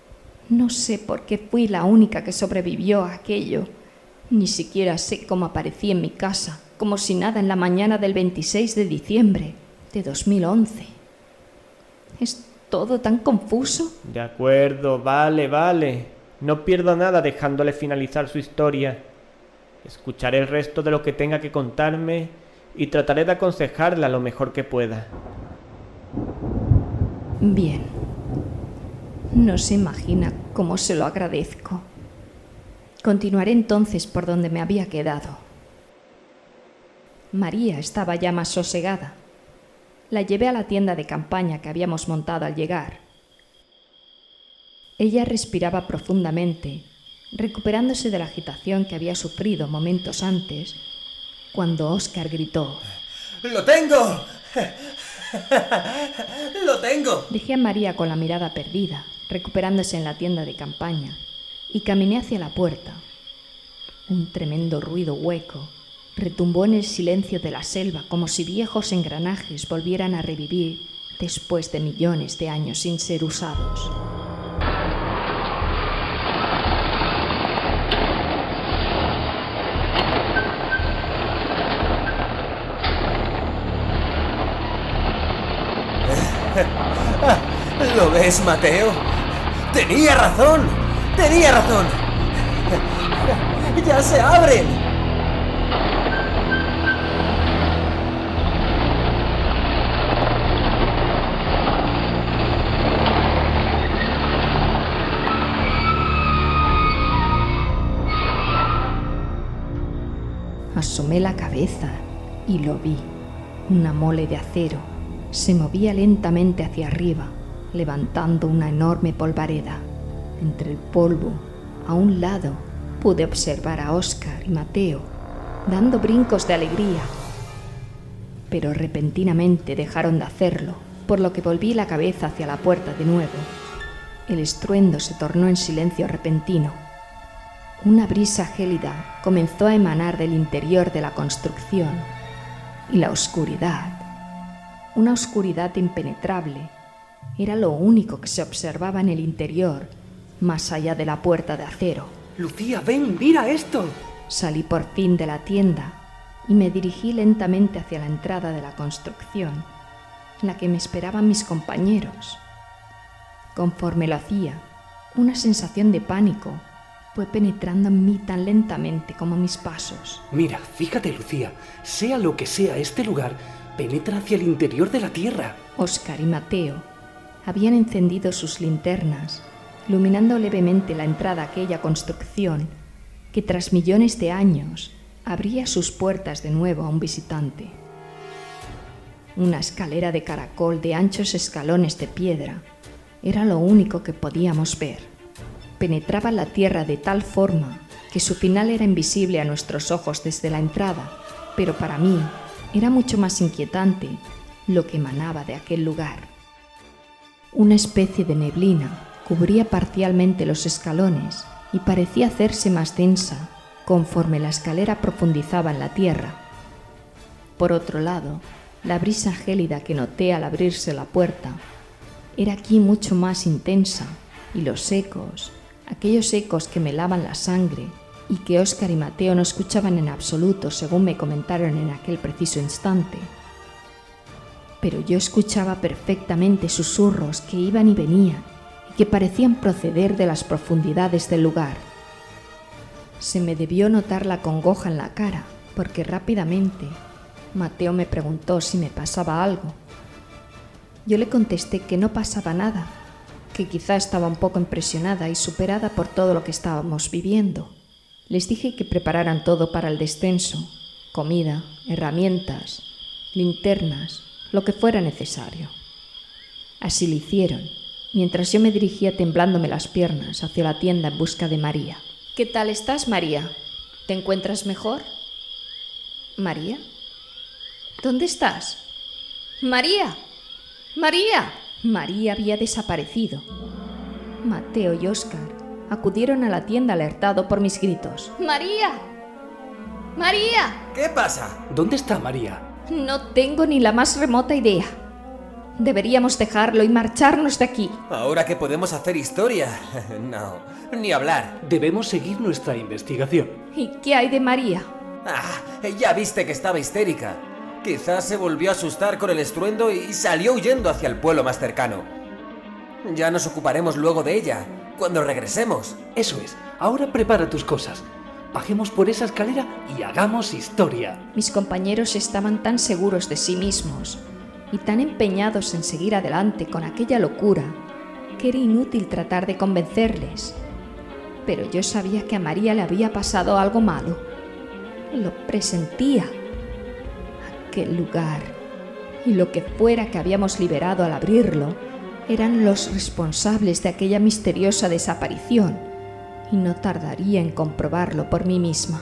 No sé por qué fui la única que sobrevivió a aquello. Ni siquiera sé cómo aparecí en mi casa, como si nada, en la mañana del 26 de diciembre de 2011. Es todo tan confuso. De acuerdo, vale. No pierdo nada dejándole finalizar su historia. Escucharé el resto de lo que tenga que contarme y trataré de aconsejarla lo mejor que pueda. Bien. No se imagina cómo se lo agradezco. Continuaré entonces por donde me había quedado. María estaba ya más sosegada. La llevé a la tienda de campaña que habíamos montado al llegar. Ella respiraba profundamente, recuperándose de la agitación que había sufrido momentos antes, cuando Óscar gritó: ¡Lo tengo! ¡Lo tengo! Dejé a María con la mirada perdida, recuperándose en la tienda de campaña, y caminé hacia la puerta. Un tremendo ruido hueco retumbó en el silencio de la selva, como si viejos engranajes volvieran a revivir después de millones de años sin ser usados. ¿Lo ves, Mateo? ¡Tenía razón! ¡Ya se abren! Asomé la cabeza y lo vi. Una mole de acero se movía lentamente hacia arriba, levantando una enorme polvareda. Entre el polvo, a un lado, pude observar a Óscar y Mateo dando brincos de alegría. Pero repentinamente dejaron de hacerlo, por lo que volví la cabeza hacia la puerta de nuevo. El estruendo se tornó en silencio repentino. Una brisa gélida comenzó a emanar del interior de la construcción, y la oscuridad, una oscuridad impenetrable, era lo único que se observaba en el interior, más allá de la puerta de acero. Lucía, ven, mira esto. Salí por fin de la tienda y me dirigí lentamente hacia la entrada de la construcción, en la que me esperaban mis compañeros. Conforme lo hacía, una sensación de pánico fue penetrando en mí tan lentamente como mis pasos. Mira, fíjate, Lucía, sea lo que sea este lugar, penetra hacia el interior de la tierra. Óscar y Mateo habían encendido sus linternas, iluminando levemente la entrada a aquella construcción que tras millones de años abría sus puertas de nuevo a un visitante. Una escalera de caracol de anchos escalones de piedra era lo único que podíamos ver. Penetraba la tierra de tal forma que su final era invisible a nuestros ojos desde la entrada, pero para mí era mucho más inquietante lo que emanaba de aquel lugar. Una especie de neblina cubría parcialmente los escalones y parecía hacerse más densa conforme la escalera profundizaba en la tierra. Por otro lado, la brisa gélida que noté al abrirse la puerta era aquí mucho más intensa, y los ecos, aquellos ecos que me helaban la sangre y que Óscar y Mateo no escuchaban en absoluto según me comentaron en aquel preciso instante. Pero yo escuchaba perfectamente susurros que iban y venían y que parecían proceder de las profundidades del lugar. Se me debió notar la congoja en la cara, porque rápidamente Mateo me preguntó si me pasaba algo. Yo le contesté que no pasaba nada, que quizá estaba un poco impresionada y superada por todo lo que estábamos viviendo. Les dije que prepararan todo para el descenso, comida, herramientas, linternas, lo que fuera necesario. Así lo hicieron, mientras yo me dirigía temblándome las piernas hacia la tienda en busca de María. ¿Qué tal estás, María? ¿Te encuentras mejor? ¿María? ¿Dónde estás? ¡María! ¡María! María había desaparecido. Mateo y Óscar acudieron a la tienda alertado por mis gritos. ¡María! ¡María! ¿Qué pasa? ¿Dónde está María? No tengo ni la más remota idea. Deberíamos dejarlo y marcharnos de aquí. Ahora que podemos hacer historia. No, ni hablar. Debemos seguir nuestra investigación. ¿Y qué hay de María? Ya viste que estaba histérica. Quizás se volvió a asustar con el estruendo y salió huyendo hacia el pueblo más cercano. Ya nos ocuparemos luego de ella, cuando regresemos. Eso es. Ahora prepara tus cosas. Bajemos por esa escalera y hagamos historia. Mis compañeros estaban tan seguros de sí mismos y tan empeñados en seguir adelante con aquella locura que era inútil tratar de convencerles. Pero yo sabía que a María le había pasado algo malo. Lo presentía. Aquel lugar y lo que fuera que habíamos liberado al abrirlo eran los responsables de aquella misteriosa desaparición y no tardaría en comprobarlo por mí misma.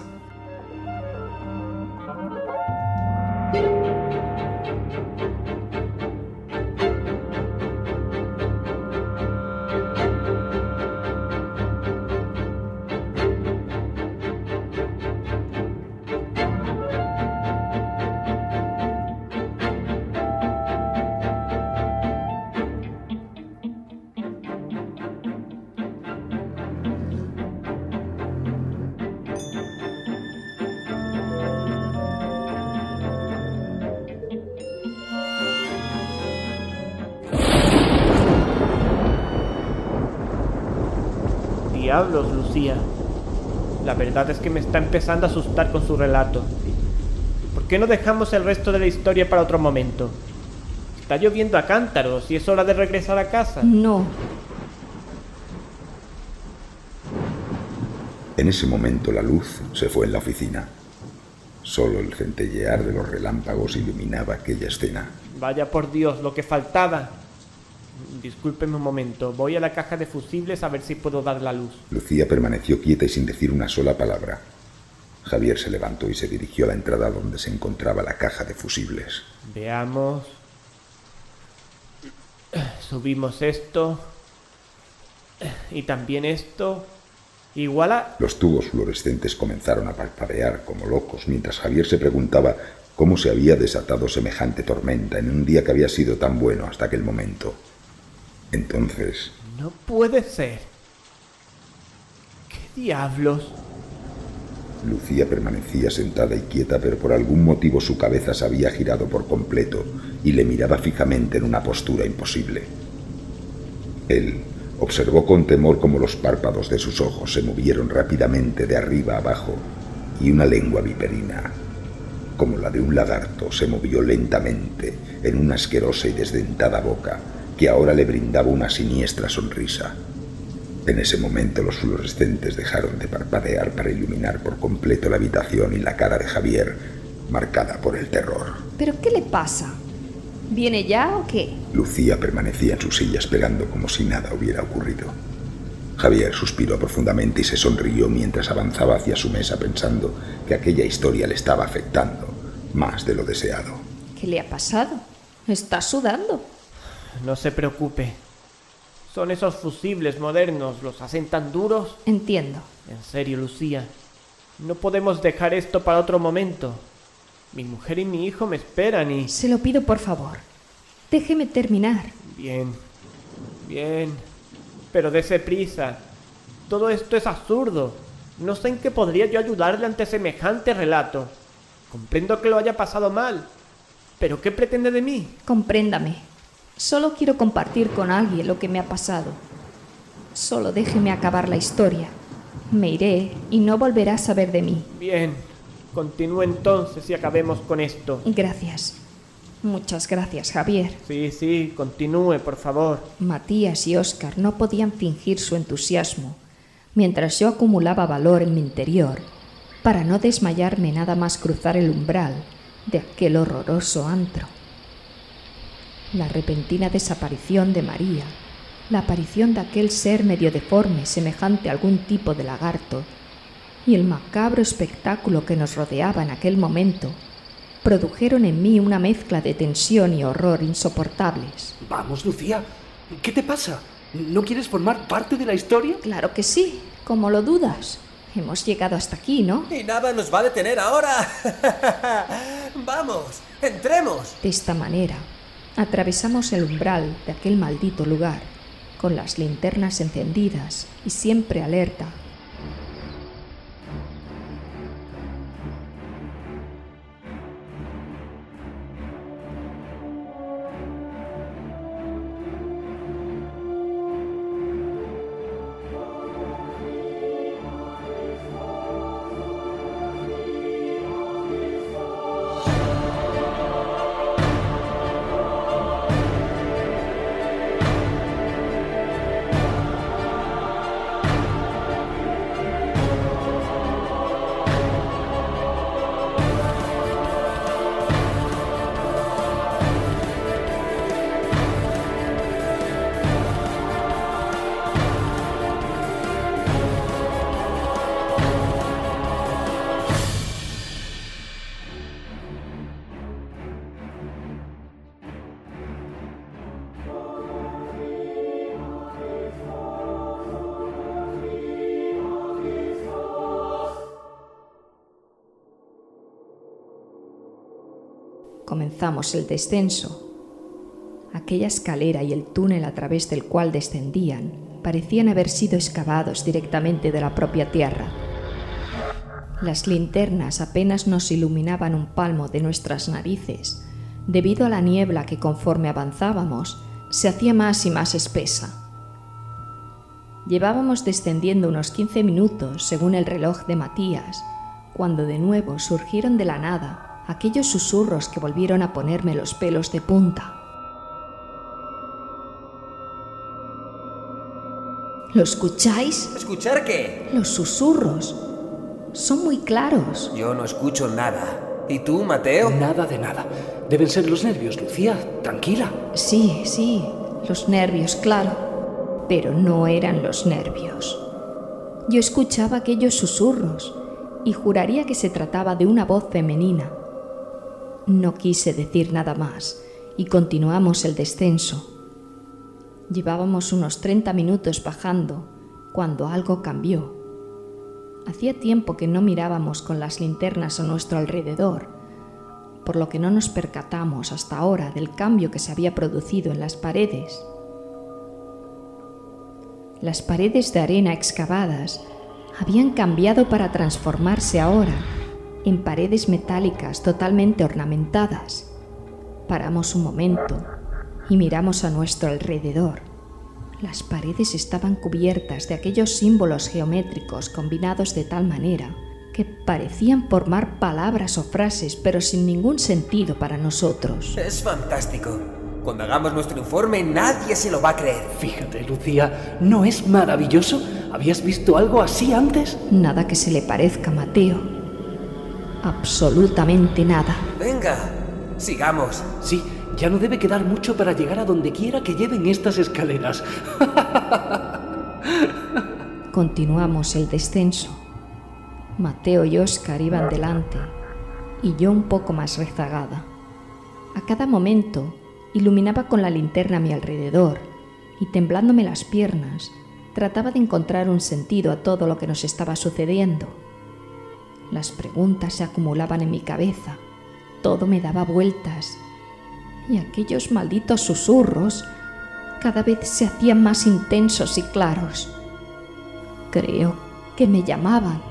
Diablos, Lucía. La verdad es que me está empezando a asustar con su relato. ¿Por qué no dejamos el resto de la historia para otro momento? Está lloviendo a cántaros y es hora de regresar a casa. No. En ese momento la luz se fue en la oficina. Solo el centellear de los relámpagos iluminaba aquella escena. Vaya por Dios, lo que faltaba. Discúlpeme un momento, voy a la caja de fusibles a ver si puedo dar la luz. Lucía permaneció quieta y sin decir una sola palabra. Javier se levantó y se dirigió a la entrada donde se encontraba la caja de fusibles. Veamos. Subimos esto. Y también esto. Igual a... Los tubos fluorescentes comenzaron a parpadear como locos mientras Javier se preguntaba cómo se había desatado semejante tormenta en un día que había sido tan bueno hasta aquel momento. Entonces... No puede ser. ¿Qué diablos? Lucía permanecía sentada y quieta, pero por algún motivo su cabeza se había girado por completo y le miraba fijamente en una postura imposible. Él observó con temor cómo los párpados de sus ojos se movieron rápidamente de arriba a abajo y una lengua viperina, como la de un lagarto, se movió lentamente en una asquerosa y desdentada boca que ahora le brindaba una siniestra sonrisa. En ese momento los fluorescentes dejaron de parpadear para iluminar por completo la habitación y la cara de Javier, marcada por el terror. ¿Pero qué le pasa? ¿Viene ya o qué? Lucía permanecía en su silla esperando como si nada hubiera ocurrido. Javier suspiró profundamente y se sonrió mientras avanzaba hacia su mesa pensando que aquella historia le estaba afectando más de lo deseado. ¿Qué le ha pasado? ¿Está sudando? No se preocupe. Son esos fusibles modernos, los hacen tan duros. Entiendo. En serio, Lucía, no podemos dejar esto para otro momento. Mi mujer y mi hijo me esperan y... Se lo pido por favor. Déjeme terminar. Bien, bien. Pero dése prisa. Todo esto es absurdo. No sé en qué podría yo ayudarle ante semejante relato. Comprendo que lo haya pasado mal. ¿Pero qué pretende de mí? Compréndame. Solo quiero compartir con alguien lo que me ha pasado. Solo déjeme acabar la historia. Me iré y no volverá a saber de mí. Bien. Continúe entonces y acabemos con esto. Gracias. Muchas gracias, Javier. Sí, continúe, por favor. Matías y Óscar no podían fingir su entusiasmo, mientras yo acumulaba valor en mi interior para no desmayarme nada más cruzar el umbral de aquel horroroso antro. La repentina desaparición de María, la aparición de aquel ser medio deforme semejante a algún tipo de lagarto y el macabro espectáculo que nos rodeaba en aquel momento produjeron en mí una mezcla de tensión y horror insoportables. Vamos, Lucía, ¿qué te pasa? ¿No quieres formar parte de la historia? Claro que sí, ¿cómo lo dudas? Hemos llegado hasta aquí, ¿no? Y nada nos va a detener ahora. Vamos, entremos. De esta manera, Atravesamos el umbral de aquel maldito lugar, con las linternas encendidas y siempre alerta. Comenzamos el descenso. Aquella escalera y el túnel a través del cual descendían parecían haber sido excavados directamente de la propia tierra. Las linternas apenas nos iluminaban un palmo de nuestras narices, debido a la niebla que conforme avanzábamos se hacía más y más espesa. Llevábamos descendiendo unos 15 minutos según el reloj de Matías, cuando de nuevo surgieron de la nada aquellos susurros que volvieron a ponerme los pelos de punta. ¿Lo escucháis? ¿Escuchar qué? Los susurros. Son muy claros. Yo no escucho nada. ¿Y tú, Mateo? Nada de nada. Deben ser los nervios, Lucía. Tranquila. Sí, los nervios, claro. Pero no eran los nervios. Yo escuchaba aquellos susurros y juraría que se trataba de una voz femenina. No quise decir nada más y continuamos el descenso. Llevábamos unos 30 minutos bajando cuando algo cambió. Hacía tiempo que no mirábamos con las linternas a nuestro alrededor, por lo que no nos percatamos hasta ahora del cambio que se había producido en las paredes. Las paredes de arena excavadas habían cambiado para transformarse ahora en paredes metálicas totalmente ornamentadas. Paramos un momento y miramos a nuestro alrededor. Las paredes estaban cubiertas de aquellos símbolos geométricos combinados de tal manera que parecían formar palabras o frases, pero sin ningún sentido para nosotros. Es fantástico. Cuando hagamos nuestro informe, nadie se lo va a creer. Fíjate, Lucía, ¿no es maravilloso? ¿Habías visto algo así antes? Nada que se le parezca, Mateo. Absolutamente nada. Venga, sigamos. Sí, ya no debe quedar mucho para llegar a donde quiera que lleven estas escaleras. Continuamos el descenso. Mateo y Óscar iban delante y yo un poco más rezagada. A cada momento iluminaba con la linterna a mi alrededor y, temblándome las piernas, trataba de encontrar un sentido a todo lo que nos estaba sucediendo. Las preguntas se acumulaban en mi cabeza, todo me daba vueltas y aquellos malditos susurros cada vez se hacían más intensos y claros. Creo que me llamaban.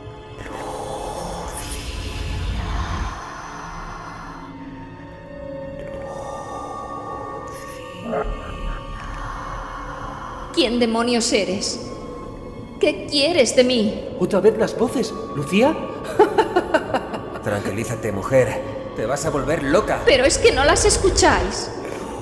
¿Quién demonios eres? ¿Qué quieres de mí? ¿Otra vez las voces, Lucía? Tranquilízate, mujer. Te vas a volver loca. Pero es que no las escucháis.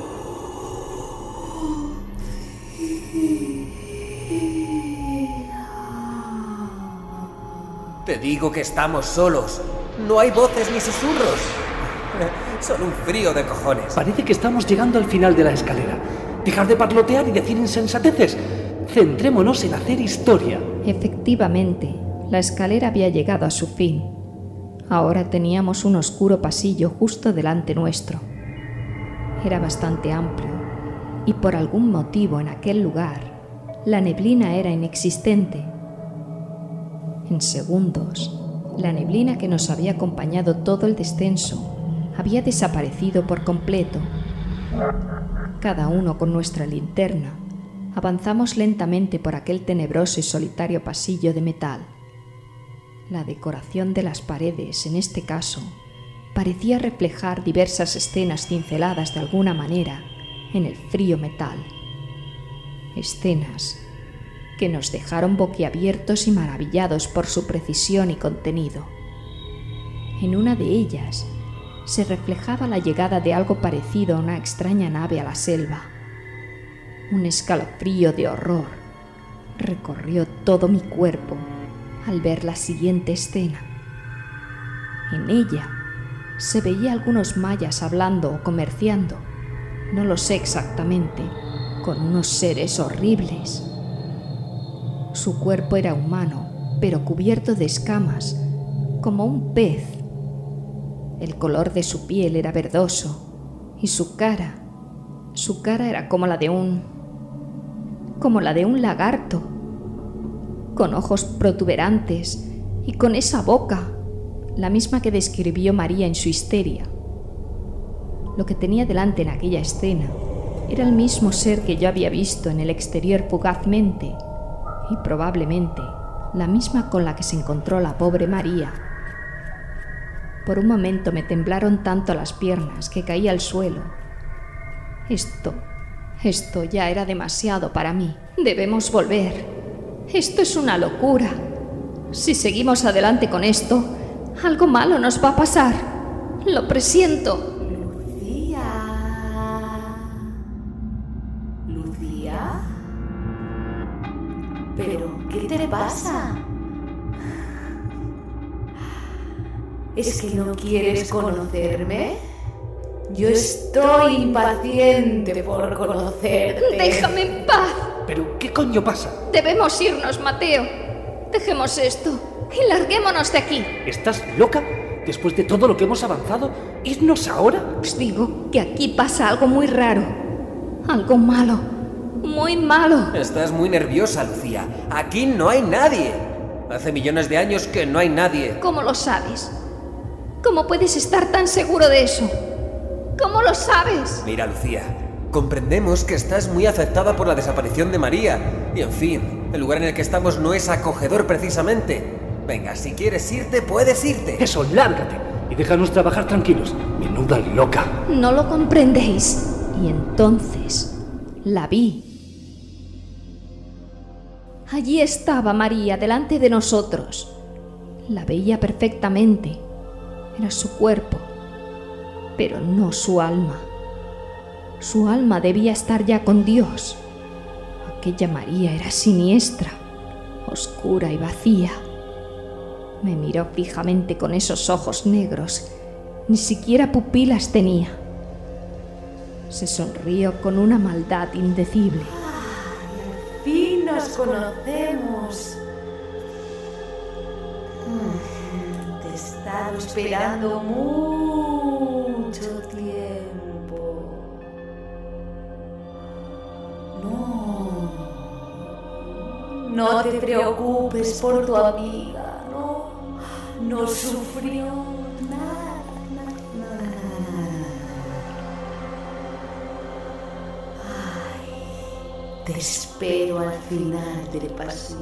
Te digo que estamos solos. No hay voces ni susurros. Son un frío de cojones. Parece que estamos llegando al final de la escalera. Dejar de parlotear y decir insensateces. Centrémonos en hacer historia. Efectivamente, la escalera había llegado a su fin. Ahora teníamos un oscuro pasillo justo delante nuestro. Era bastante amplio y por algún motivo en aquel lugar la neblina era inexistente. En segundos, la neblina que nos había acompañado todo el descenso había desaparecido por completo Cada uno con nuestra linterna, avanzamos lentamente por aquel tenebroso y solitario pasillo de metal. La decoración de las paredes, en este caso, parecía reflejar diversas escenas cinceladas de alguna manera en el frío metal. Escenas que nos dejaron boquiabiertos y maravillados por su precisión y contenido. En una de ellas se reflejaba la llegada de algo parecido a una extraña nave a la selva. Un escalofrío de horror recorrió todo mi cuerpo al ver la siguiente escena. En ella se veía algunos mayas hablando o comerciando, no lo sé exactamente, con unos seres horribles. Su cuerpo era humano, pero cubierto de escamas, como un pez. El color de su piel era verdoso y su cara era como la de un lagarto, con ojos protuberantes y con esa boca, la misma que describió María en su histeria. Lo que tenía delante en aquella escena era el mismo ser que yo había visto en el exterior fugazmente, y probablemente la misma con la que se encontró la pobre María. Por un momento me temblaron tanto las piernas que caí al suelo. Esto ya era demasiado para mí. Debemos volver. Esto es una locura. Si seguimos adelante con esto, algo malo nos va a pasar. Lo presiento. ¿Lucía? ¿Pero qué te pasa? ¿Es que no quieres conocerme? Yo estoy impaciente por conocerte. ¡Déjame en paz! ¿Pero qué coño pasa? Debemos irnos, Mateo. Dejemos esto y larguémonos de aquí. ¿Estás loca? Después de todo lo que hemos avanzado, ¿irnos ahora? Os digo que aquí pasa algo muy raro. Algo malo. Muy malo. Estás muy nerviosa, Lucía. Aquí no hay nadie. Hace millones de años que no hay nadie. ¿Cómo lo sabes? ¿Cómo puedes estar tan seguro de eso? ¿Cómo lo sabes? Mira, Lucía, comprendemos que estás muy afectada por la desaparición de María. Y en fin, el lugar en el que estamos no es acogedor precisamente. Venga, si quieres irte, puedes irte. Eso, lárgate y déjanos trabajar tranquilos. Menuda loca. No lo comprendéis. Y entonces la vi. Allí estaba María delante de nosotros. La veía perfectamente. Era su cuerpo, pero no su alma. Su alma debía estar ya con Dios. Aquella María era siniestra, oscura y vacía. Me miró fijamente con esos ojos negros. Ni siquiera pupilas tenía. Se sonrió con una maldad indecible. Al fin nos conocemos. Te he estado esperando mucho tiempo. No te preocupes por tu amiga. No sufrió nada. Te espero al final del pasillo.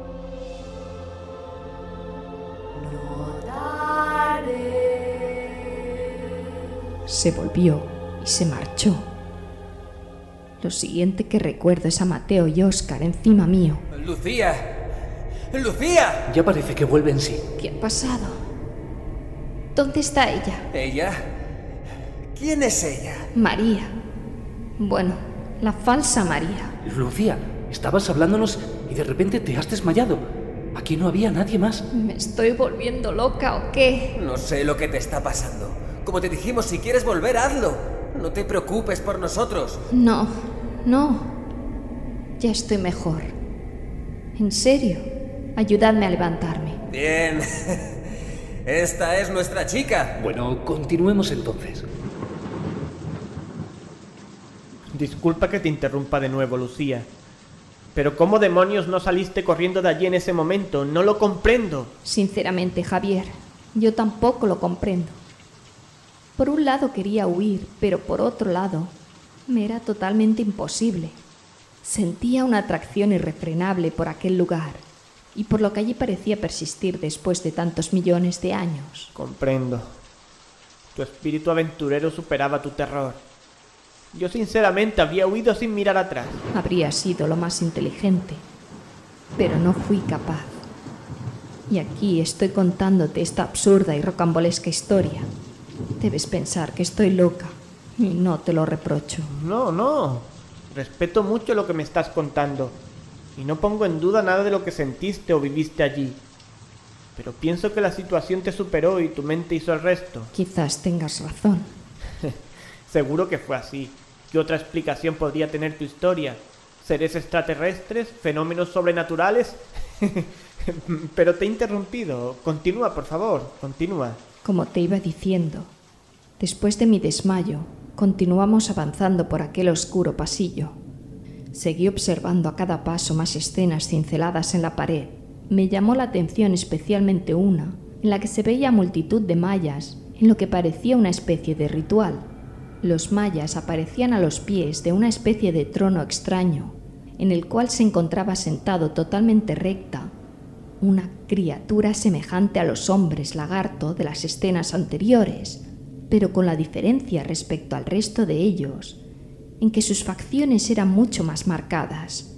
No tardes. Se volvió y se marchó. Lo siguiente que recuerdo es a Mateo y Óscar encima mío. ¡Lucía! ¡Lucía! Ya parece que vuelve en sí. ¿Qué ha pasado? ¿Dónde está ella? ¿Ella? ¿Quién es ella? María. Bueno, la falsa María. Lucía, estabas hablándonos y de repente te has desmayado. Aquí no había nadie más. ¿Me estoy volviendo loca o qué? No sé lo que te está pasando. Como te dijimos, si quieres volver, hazlo. No te preocupes por nosotros. No. Ya estoy mejor. En serio, ayudadme a levantarme. Bien. Esta es nuestra chica. Bueno, continuemos entonces. Disculpa que te interrumpa de nuevo, Lucía. Pero ¿cómo demonios no saliste corriendo de allí en ese momento? No lo comprendo. Sinceramente, Javier, yo tampoco lo comprendo. Por un lado quería huir, pero por otro lado Me era totalmente imposible. Sentía una atracción irrefrenable por aquel lugar y por lo que allí parecía persistir después de tantos millones de años. Comprendo. Tu espíritu aventurero superaba tu terror. Yo sinceramente habría huido sin mirar atrás. Habría sido lo más inteligente, pero no fui capaz. Y aquí estoy contándote esta absurda y rocambolesca historia. Debes pensar que estoy loca y no te lo reprocho. No. Respeto mucho lo que me estás contando y no pongo en duda nada de lo que sentiste o viviste allí. Pero pienso que la situación te superó y tu mente hizo el resto. Quizás tengas razón. Seguro que fue así. ¿Qué otra explicación podría tener tu historia? ¿Seres extraterrestres? ¿Fenómenos sobrenaturales? Pero te he interrumpido. Continúa, por favor, continúa. Como te iba diciendo, después de mi desmayo, continuamos avanzando por aquel oscuro pasillo. Seguí observando a cada paso más escenas cinceladas en la pared. Me llamó la atención especialmente una, en la que se veía multitud de mayas, en lo que parecía una especie de ritual. Los mayas aparecían a los pies de una especie de trono extraño, en el cual se encontraba sentado totalmente recta una criatura semejante a los hombres lagarto de las escenas anteriores, pero con la diferencia respecto al resto de ellos, en que sus facciones eran mucho más marcadas.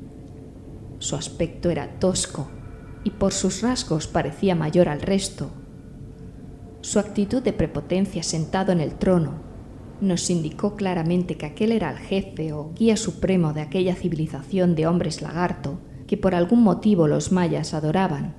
Su aspecto era tosco y por sus rasgos parecía mayor al resto. Su actitud de prepotencia sentado en el trono nos indicó claramente que aquel era el jefe o guía supremo de aquella civilización de hombres lagarto que por algún motivo los mayas adoraban.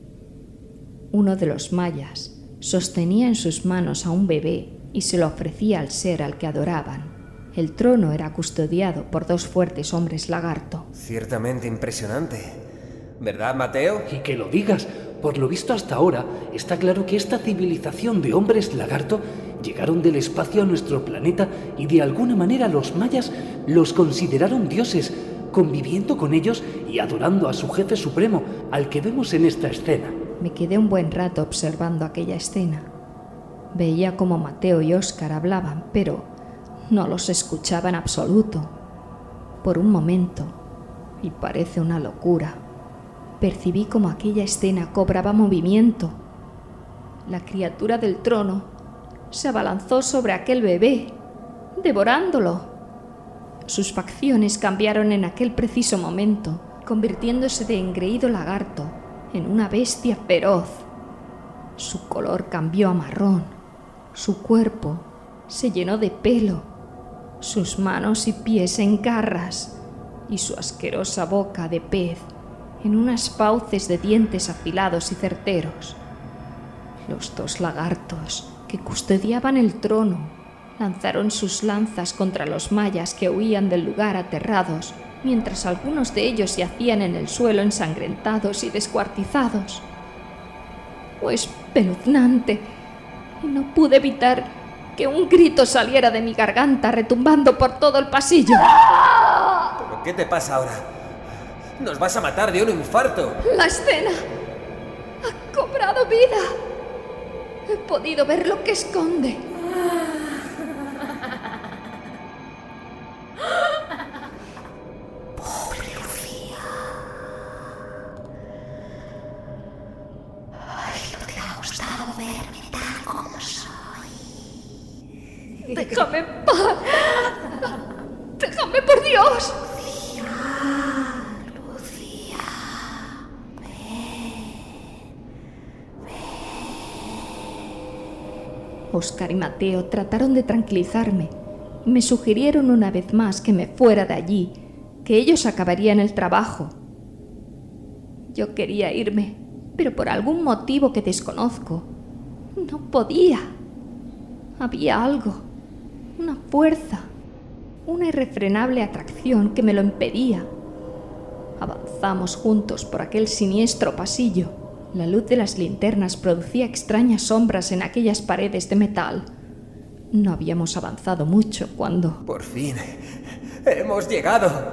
Uno de los mayas sostenía en sus manos a un bebé y se lo ofrecía al ser al que adoraban. El trono era custodiado por 2 fuertes hombres lagarto. Ciertamente impresionante. ¿Verdad, Mateo? Y que lo digas. Por lo visto hasta ahora, está claro que esta civilización de hombres lagarto llegaron del espacio a nuestro planeta y de alguna manera los mayas los consideraron dioses, conviviendo con ellos y adorando a su jefe supremo, al que vemos en esta escena. Me quedé un buen rato observando aquella escena. Veía cómo Mateo y Óscar hablaban, pero no los escuchaba en absoluto. Por un momento, y parece una locura, percibí como aquella escena cobraba movimiento. La criatura del trono se abalanzó sobre aquel bebé, devorándolo. Sus facciones cambiaron en aquel preciso momento, convirtiéndose de engreído lagarto en una bestia feroz. Su color cambió a marrón, su cuerpo se llenó de pelo, sus manos y pies en garras y su asquerosa boca de pez en unas fauces de dientes afilados y certeros. Los 2 lagartos que custodiaban el trono lanzaron sus lanzas contra los mayas que huían del lugar aterrados, mientras algunos de ellos yacían en el suelo ensangrentados y descuartizados. Fue espeluznante y no pude evitar que un grito saliera de mi garganta retumbando por todo el pasillo. ¿Pero qué te pasa ahora? ¡Nos vas a matar de un infarto! La escena ha cobrado vida. He podido ver lo que esconde. Pobre Lucía. Ay, no te ha gustado verme tal como soy. ¡Déjame en paz! ¡Déjame, por Dios! Lucía. Óscar y Mateo trataron de tranquilizarme y me sugirieron una vez más que me fuera de allí, que ellos acabarían el trabajo. Yo quería irme, pero por algún motivo que desconozco, no podía. Había algo, una fuerza, una irrefrenable atracción que me lo impedía. Avanzamos juntos por aquel siniestro pasillo. La luz de las linternas producía extrañas sombras en aquellas paredes de metal. No habíamos avanzado mucho cuando... ¡Por fin! ¡Hemos llegado!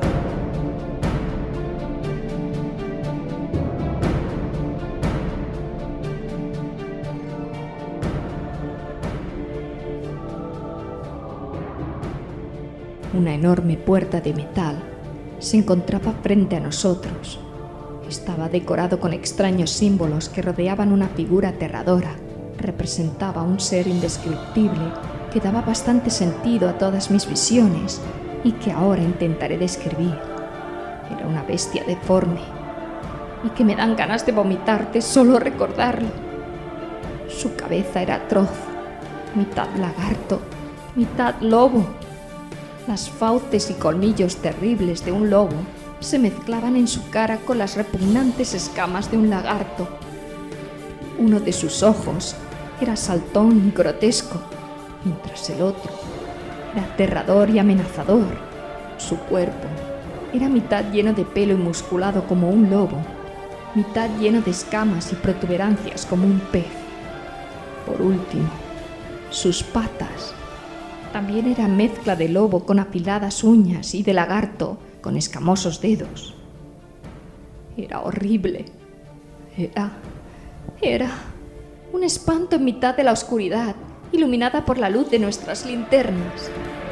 Una enorme puerta de metal se encontraba frente a nosotros. Estaba decorado con extraños símbolos que rodeaban una figura aterradora. Representaba un ser indescriptible que daba bastante sentido a todas mis visiones y que ahora intentaré describir. Era una bestia deforme y que me dan ganas de vomitar de solo recordarlo. Su cabeza era atroz, mitad lagarto, mitad lobo. Las fauces y colmillos terribles de un lobo se mezclaban en su cara con las repugnantes escamas de un lagarto. Uno de sus ojos era saltón y grotesco, mientras el otro era aterrador y amenazador. Su cuerpo era mitad lleno de pelo y musculado como un lobo, mitad lleno de escamas y protuberancias como un pez. Por último, sus patas también eran mezcla de lobo con afiladas uñas y de lagarto con escamosos dedos. Era horrible. Era un espanto en mitad de la oscuridad, iluminada por la luz de nuestras linternas.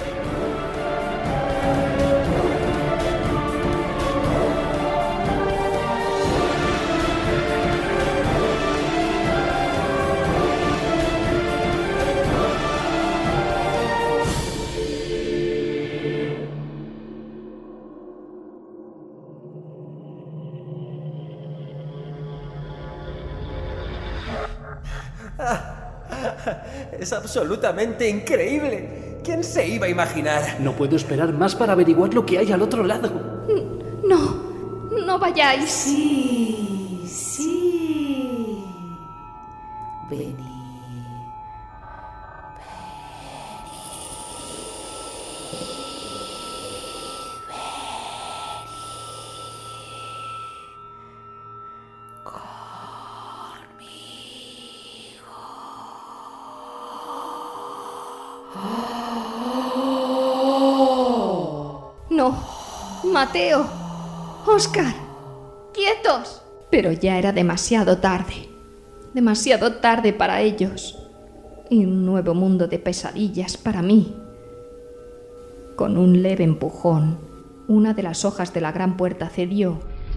Es absolutamente increíble. ¿Quién se iba a imaginar? No puedo esperar más para averiguar lo que hay al otro lado. No vayáis. Sí. Venid. No, Mateo, Óscar, quietos. Pero ya era demasiado tarde para ellos, y un nuevo mundo de pesadillas para mí. Con un leve empujón, una de las hojas de la gran puerta cedió.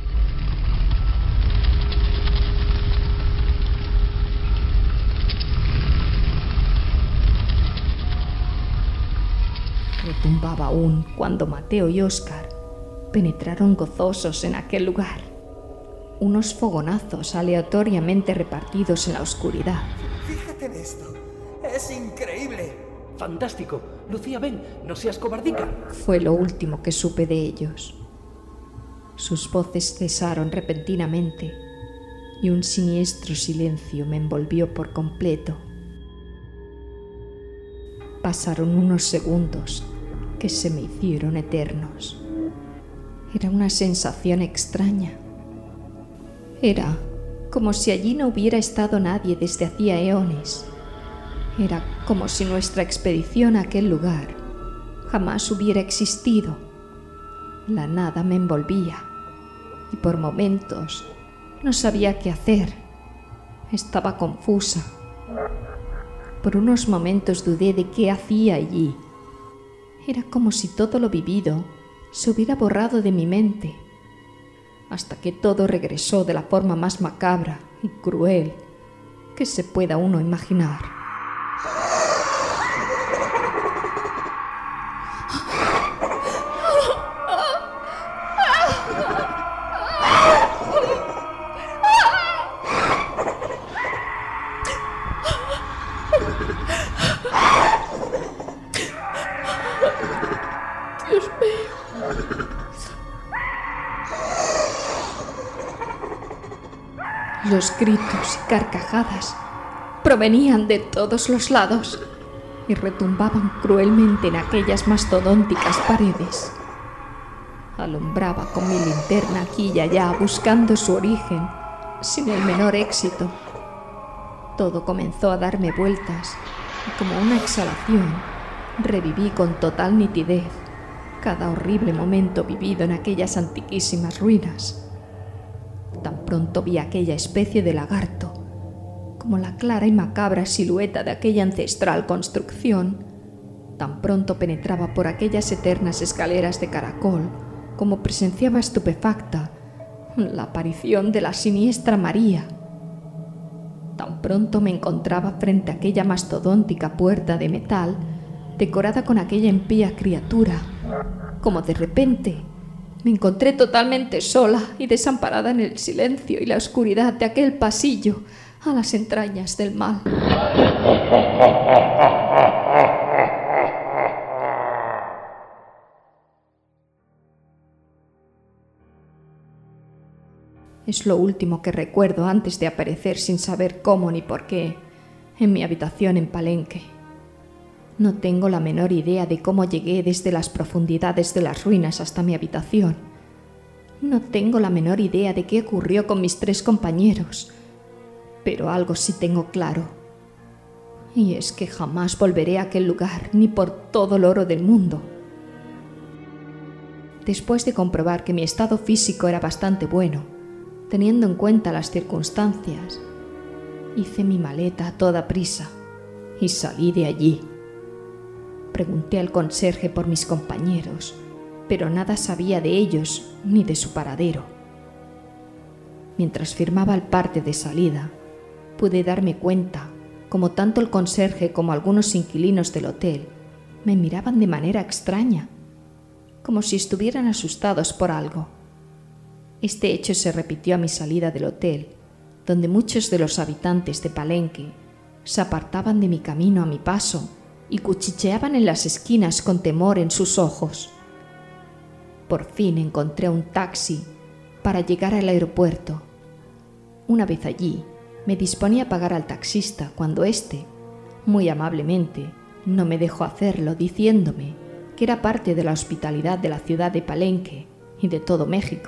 Retumbaba aún cuando Mateo y Óscar penetraron gozosos en aquel lugar. Unos fogonazos aleatoriamente repartidos en la oscuridad. Fíjate en esto. Es increíble. Fantástico. Lucía, ven, no seas cobardica. Fue lo último que supe de ellos. Sus voces cesaron repentinamente y un siniestro silencio me envolvió por completo. Pasaron unos segundos que se me hicieron eternos. Era una sensación extraña. Era como si allí no hubiera estado nadie desde hacía eones. Era como si nuestra expedición a aquel lugar jamás hubiera existido. La nada me envolvía y por momentos no sabía qué hacer. Estaba confusa. Por unos momentos dudé de qué hacía allí. Era como si todo lo vivido se hubiera borrado de mi mente, hasta que todo regresó de la forma más macabra y cruel que se pueda uno imaginar. Dios mío. Los gritos y carcajadas provenían de todos los lados y retumbaban cruelmente en aquellas mastodónticas paredes. Alumbraba con mi linterna aquí y allá buscando su origen, sin el menor éxito. Todo comenzó a darme vueltas y como una exhalación reviví con total nitidez cada horrible momento vivido en aquellas antiquísimas ruinas. Tan pronto vi aquella especie de lagarto, como la clara y macabra silueta de aquella ancestral construcción, Tan pronto penetraba por aquellas eternas escaleras de caracol como presenciaba estupefacta la aparición de la siniestra María. Tan pronto me encontraba frente a aquella mastodóntica puerta de metal decorada con aquella impía criatura, como de repente me encontré totalmente sola y desamparada en el silencio y la oscuridad de aquel pasillo a las entrañas del mal. Es lo último que recuerdo antes de aparecer sin saber cómo ni por qué en mi habitación en Palenque. No tengo la menor idea de cómo llegué desde las profundidades de las ruinas hasta mi habitación. No tengo la menor idea de qué ocurrió con mis 3 compañeros, pero algo sí tengo claro, y es que jamás volveré a aquel lugar ni por todo el oro del mundo. Después de comprobar que mi estado físico era bastante bueno, teniendo en cuenta las circunstancias, hice mi maleta a toda prisa y salí de allí. Pregunté al conserje por mis compañeros, pero nada sabía de ellos ni de su paradero. Mientras firmaba el parte de salida, pude darme cuenta, como tanto el conserje como algunos inquilinos del hotel me miraban de manera extraña, como si estuvieran asustados por algo. Este hecho se repitió a mi salida del hotel, donde muchos de los habitantes de Palenque se apartaban de mi camino a mi paso y cuchicheaban en las esquinas con temor en sus ojos. Por fin encontré un taxi para llegar al aeropuerto. Una vez allí, me disponía a pagar al taxista cuando éste, muy amablemente, no me dejó hacerlo, diciéndome que era parte de la hospitalidad de la ciudad de Palenque y de todo México.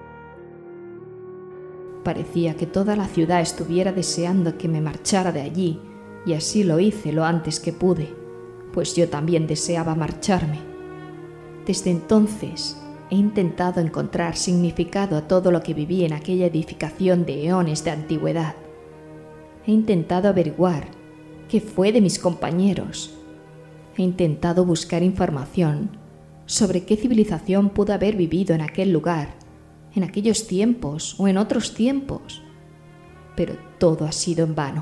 Parecía que toda la ciudad estuviera deseando que me marchara de allí, y así lo hice lo antes que pude, pues yo también deseaba marcharme. Desde entonces he intentado encontrar significado a todo lo que viví en aquella edificación de eones de antigüedad. He intentado averiguar qué fue de mis compañeros. He intentado buscar información sobre qué civilización pudo haber vivido en aquel lugar, en aquellos tiempos o en otros tiempos, pero todo ha sido en vano.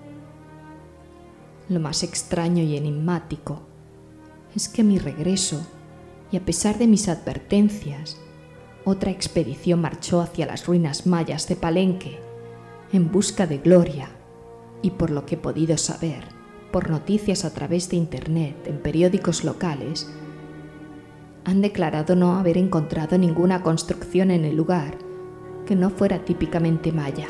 Lo más extraño y enigmático es que a mi regreso, y a pesar de mis advertencias, otra expedición marchó hacia las ruinas mayas de Palenque en busca de gloria, y por lo que he podido saber, por noticias a través de internet en periódicos locales, han declarado no haber encontrado ninguna construcción en el lugar que no fuera típicamente maya.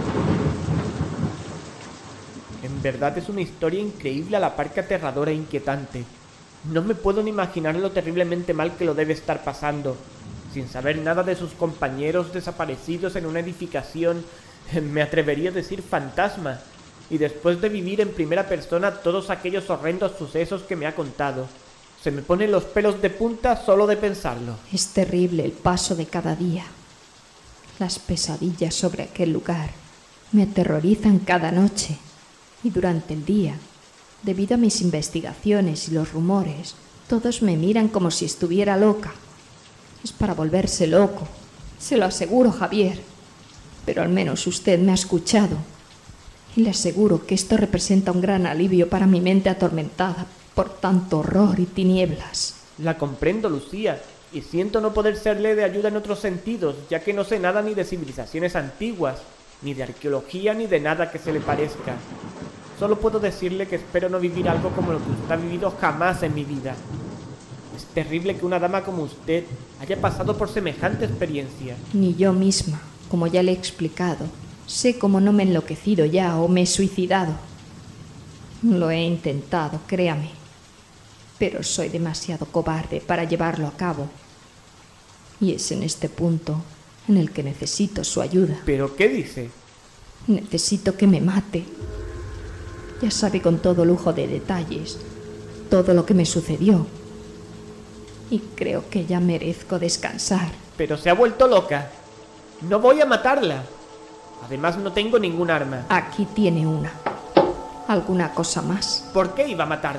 En verdad es una historia increíble a la par que aterradora e inquietante. No me puedo ni imaginar lo terriblemente mal que lo debe estar pasando, sin saber nada de sus compañeros desaparecidos en una edificación, me atrevería a decir fantasma, y después de vivir en primera persona todos aquellos horrendos sucesos que me ha contado. Se me ponen los pelos de punta solo de pensarlo. Es terrible el paso de cada día. Las pesadillas sobre aquel lugar me aterrorizan cada noche, y durante el día, debido a mis investigaciones y los rumores, todos me miran como si estuviera loca. Es para volverse loco, se lo aseguro, Javier, pero al menos usted me ha escuchado, y le aseguro que esto representa un gran alivio para mi mente atormentada por tanto horror y tinieblas. La comprendo, Lucía, y siento no poder serle de ayuda en otros sentidos, ya que no sé nada ni de civilizaciones antiguas, ni de arqueología, ni de nada que se le parezca. Solo puedo decirle que espero no vivir algo como lo que usted ha vivido jamás en mi vida. Es terrible que una dama como usted haya pasado por semejante experiencia. Ni yo misma, como ya le he explicado, sé cómo no me he enloquecido ya o me he suicidado. Lo he intentado, créame, pero soy demasiado cobarde para llevarlo a cabo. Y es en este punto en el que necesito su ayuda. ¿Pero qué dice? Necesito que me mate. Ya sabe con todo lujo de detalles todo lo que me sucedió. Y creo que ya merezco descansar. Pero se ha vuelto loca. No voy a matarla. Además no tengo ningún arma. Aquí tiene una. ¿Alguna cosa más? ¿Por qué iba a matarla?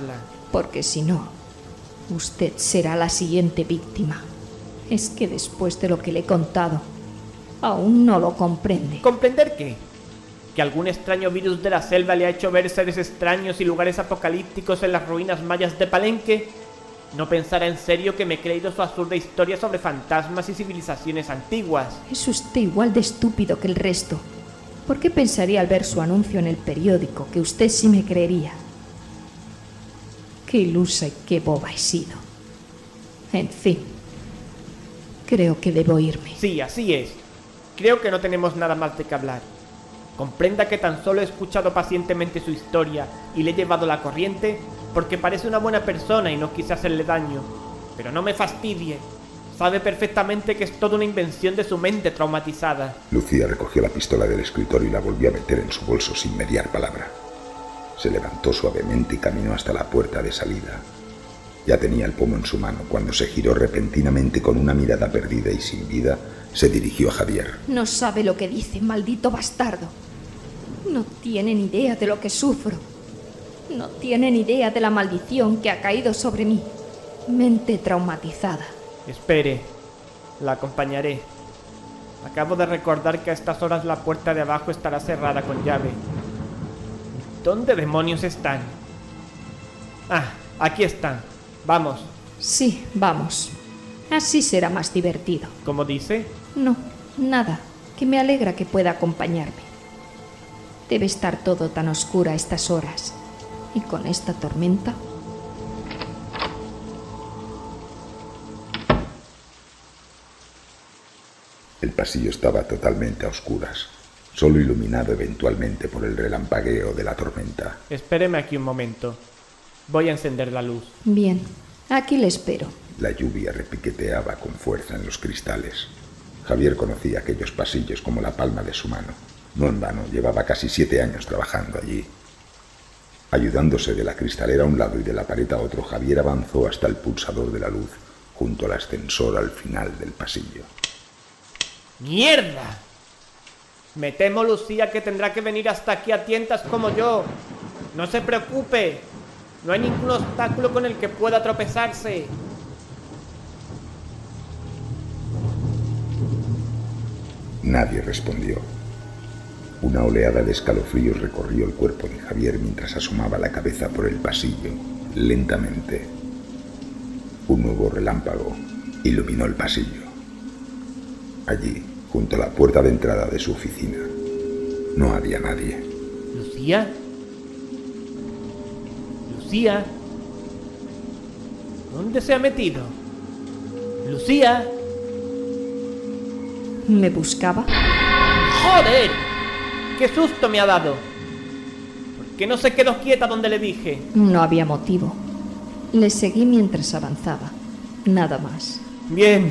porque si no, usted será la siguiente víctima. Es que después de lo que le he contado, aún no lo comprende. ¿Comprender qué? ¿Que algún extraño virus de la selva le ha hecho ver seres extraños y lugares apocalípticos en las ruinas mayas de Palenque? No pensará en serio que me he creído su absurda historia sobre fantasmas y civilizaciones antiguas. Es usted igual de estúpido que el resto. ¿Por qué pensaría al ver su anuncio en el periódico que usted sí me creería? Qué ilusa y qué boba he sido. En fin, creo que debo irme. Sí, así es. Creo que no tenemos nada más de qué hablar. Comprenda que tan solo he escuchado pacientemente su historia y le he llevado la corriente porque parece una buena persona y no quise hacerle daño. Pero no me fastidie. Sabe perfectamente que es toda una invención de su mente traumatizada. Lucía recogió la pistola del escritorio y la volvió a meter en su bolso sin mediar palabra. Se levantó suavemente y caminó hasta la puerta de salida. Ya tenía el pomo en su mano cuando se giró repentinamente con una mirada perdida y sin vida. Se dirigió a Javier. No sabe lo que dice, maldito bastardo. No tiene ni idea de lo que sufro. No tiene ni idea de la maldición que ha caído sobre mí. Mente traumatizada. Espere, la acompañaré. Acabo de recordar que a estas horas la puerta de abajo estará cerrada con llave. ¿Dónde demonios están? Ah, aquí están. Vamos. Sí, vamos. Así será más divertido. ¿Cómo dice? No, nada. Que me alegra que pueda acompañarme. Debe estar todo tan oscuro a estas horas. Y con esta tormenta... El pasillo estaba totalmente a oscuras, solo iluminado eventualmente por el relampagueo de la tormenta. Espéreme aquí un momento. Voy a encender la luz. Bien, aquí le espero. La lluvia repiqueteaba con fuerza en los cristales. Javier conocía aquellos pasillos como la palma de su mano. No en vano, llevaba casi 7 años trabajando allí. Ayudándose de la cristalera a un lado y de la pared a otro, Javier avanzó hasta el pulsador de la luz, junto al ascensor al final del pasillo. ¡Mierda! Me temo, Lucía, que tendrá que venir hasta aquí a tientas como yo. No se preocupe. No hay ningún obstáculo con el que pueda tropezarse. Nadie respondió. Una oleada de escalofríos recorrió el cuerpo de Javier mientras asomaba la cabeza por el pasillo, lentamente. Un nuevo relámpago iluminó el pasillo. Allí, junto a la puerta de entrada de su oficina, no había nadie. ¿Lucía? ¿Lucía? ¿Dónde se ha metido? ¿Lucía? ¿Me buscaba? ¡Joder! ¡Qué susto me ha dado! ¿Por qué no se quedó quieta donde le dije? No había motivo. Le seguí mientras avanzaba. Nada más. Bien.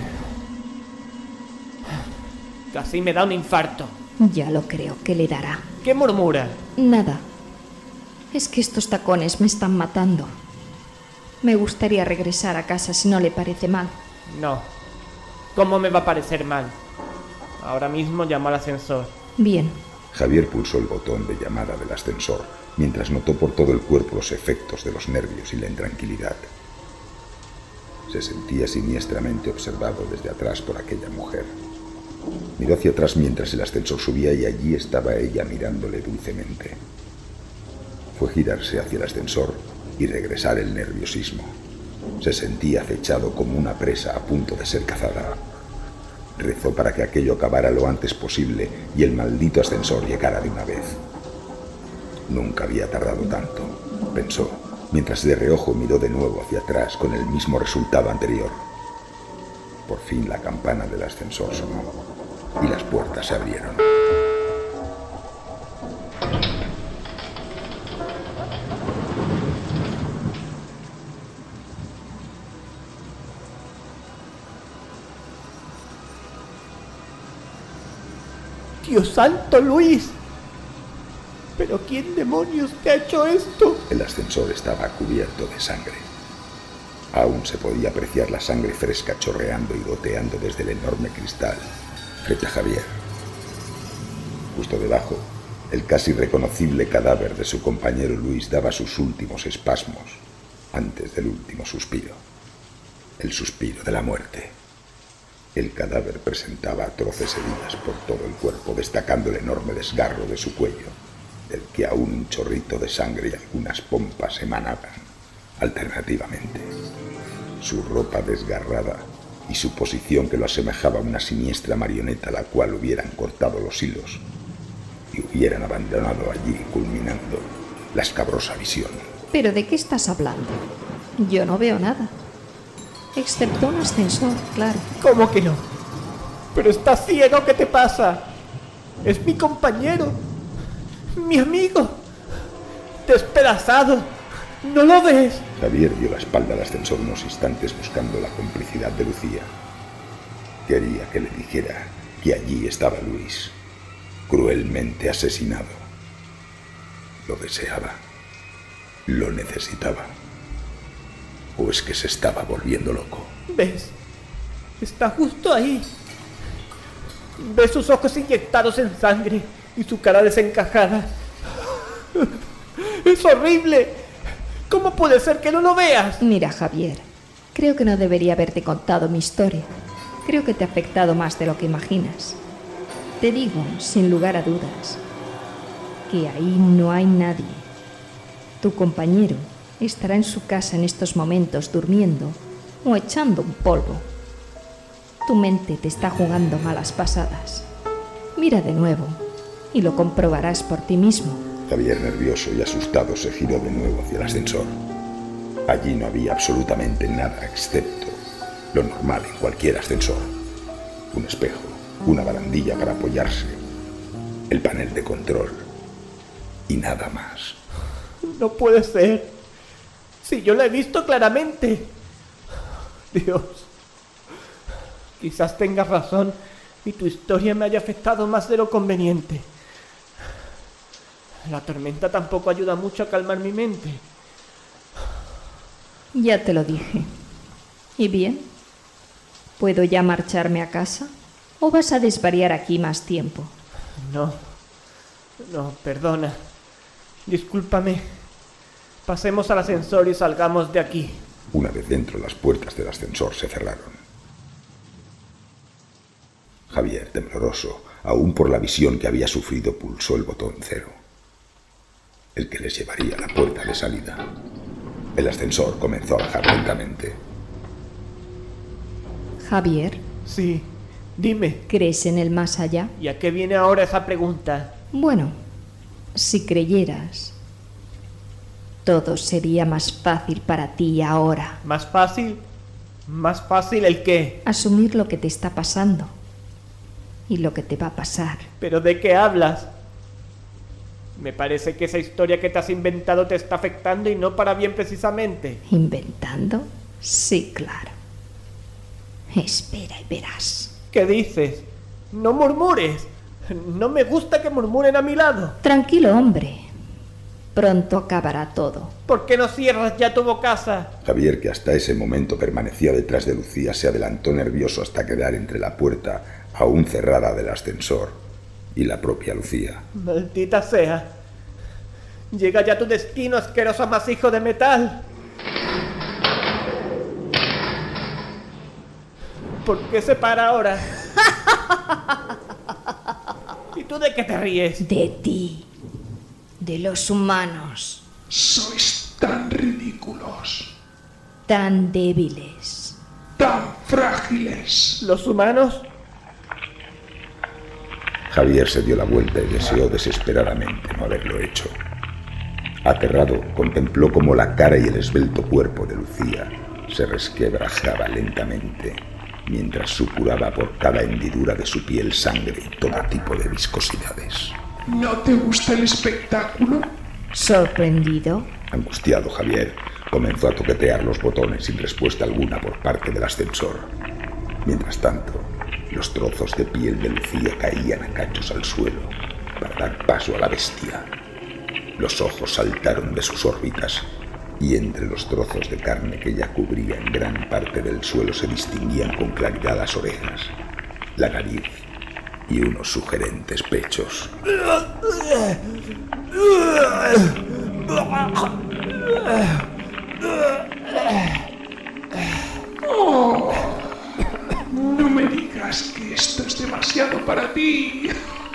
Casi me da un infarto. Ya lo creo que le dará. ¿Qué murmura? Nada. Es que estos tacones me están matando. Me gustaría regresar a casa si no le parece mal. No. ¿Cómo me va a parecer mal? Ahora mismo llamo al ascensor. Bien. Javier pulsó el botón de llamada del ascensor, mientras notó por todo el cuerpo los efectos de los nervios y la intranquilidad. Se sentía siniestramente observado desde atrás por aquella mujer. Miró hacia atrás mientras el ascensor subía y allí estaba ella mirándole dulcemente. Fue girarse hacia el ascensor y regresar el nerviosismo. Se sentía acechado como una presa a punto de ser cazada. Rezó para que aquello acabara lo antes posible y el maldito ascensor llegara de una vez. Nunca había tardado tanto, pensó, mientras de reojo miró de nuevo hacia atrás con el mismo resultado anterior. Por fin la campana del ascensor sonó y las puertas se abrieron. ¡Dios santo, Luis! ¿Pero quién demonios te ha hecho esto? El ascensor estaba cubierto de sangre. Aún se podía apreciar la sangre fresca chorreando y goteando desde el enorme cristal frente a Javier. Justo debajo, el casi reconocible cadáver de su compañero Luis daba sus últimos espasmos, antes del último suspiro. El suspiro de la muerte. El cadáver presentaba atroces heridas por todo el cuerpo, destacando el enorme desgarro de su cuello, del que aún un chorrito de sangre y algunas pompas emanaban, alternativamente. Su ropa desgarrada y su posición que lo asemejaba a una siniestra marioneta a la cual hubieran cortado los hilos y hubieran abandonado allí, culminando la escabrosa visión. ¿Pero de qué estás hablando? Yo no veo nada. Excepto un ascensor, claro. ¿Cómo que no? ¿Pero estás ciego? ¿Qué te pasa? Es mi compañero. Mi amigo. Despedazado. ¿No lo ves? Javier dio la espalda al ascensor unos instantes buscando la complicidad de Lucía. Quería que le dijera que allí estaba Luis, cruelmente asesinado. Lo deseaba. Lo necesitaba. ¿O es que se estaba volviendo loco? ¿Ves? Está justo ahí. ¿Ves sus ojos inyectados en sangre y su cara desencajada? ¡Es horrible! ¿Cómo puede ser que no lo veas? Mira, Javier, creo que no debería haberte contado mi historia. Creo que te ha afectado más de lo que imaginas. Te digo, sin lugar a dudas, que ahí no hay nadie. Tu compañero estará en su casa en estos momentos durmiendo o echando un polvo. Tu mente te está jugando malas pasadas. Mira de nuevo y lo comprobarás por ti mismo. Javier, nervioso y asustado, se giró de nuevo hacia el ascensor. Allí no había absolutamente nada excepto lo normal en cualquier ascensor. Un espejo, una barandilla para apoyarse, el panel de control y nada más. No puede ser. Si yo lo he visto claramente. Dios. Quizás tengas razón y tu historia me haya afectado más de lo conveniente. La tormenta tampoco ayuda mucho a calmar mi mente. Ya te lo dije. ¿Y bien? ¿Puedo ya marcharme a casa? ¿O vas a desvariar aquí más tiempo? No, perdona. Discúlpame. Pasemos al ascensor y salgamos de aquí. Una vez dentro, las puertas del ascensor se cerraron. Javier, tembloroso, aún por la visión que había sufrido, pulsó el botón 0, el que les llevaría a la puerta de salida. El ascensor comenzó a bajar lentamente. Javier. Sí, dime. ¿Crees en el más allá? ¿Y a qué viene ahora esa pregunta? Bueno, si creyeras, todo sería más fácil para ti ahora. ¿Más fácil? ¿Más fácil el qué? Asumir lo que te está pasando y lo que te va a pasar. ¿Pero de qué hablas? Me parece que esa historia que te has inventado te está afectando y no para bien precisamente. ¿Inventando? Sí, claro. Espera y verás. ¿Qué dices? No murmures. No me gusta que murmuren a mi lado. Tranquilo, hombre. Pronto acabará todo. ¿Por qué no cierras ya tu bocaza? Javier, que hasta ese momento permanecía detrás de Lucía, se adelantó nervioso hasta quedar entre la puerta aún cerrada del ascensor y la propia Lucía. Maldita sea. Llega ya tu destino, asqueroso amasijo de metal. ¿Por qué se para ahora? ¿Y tú de qué te ríes? De ti. De los humanos. Sois tan ridículos. Tan débiles. Tan frágiles. ¿Los humanos? Javier se dio la vuelta y deseó desesperadamente no haberlo hecho. Aterrado, contempló cómo la cara y el esbelto cuerpo de Lucía se resquebrajaba lentamente, mientras supuraba por cada hendidura de su piel sangre y todo tipo de viscosidades. ¿No te gusta el espectáculo? ¿Sorprendido? Angustiado, Javier comenzó a toquetear los botones sin respuesta alguna por parte del ascensor. Mientras tanto, los trozos de piel de Lucía caían a cachos al suelo para dar paso a la bestia. Los ojos saltaron de sus órbitas y entre los trozos de carne que ya cubrían gran parte del suelo se distinguían con claridad las orejas, la nariz y unos sugerentes pechos. ti.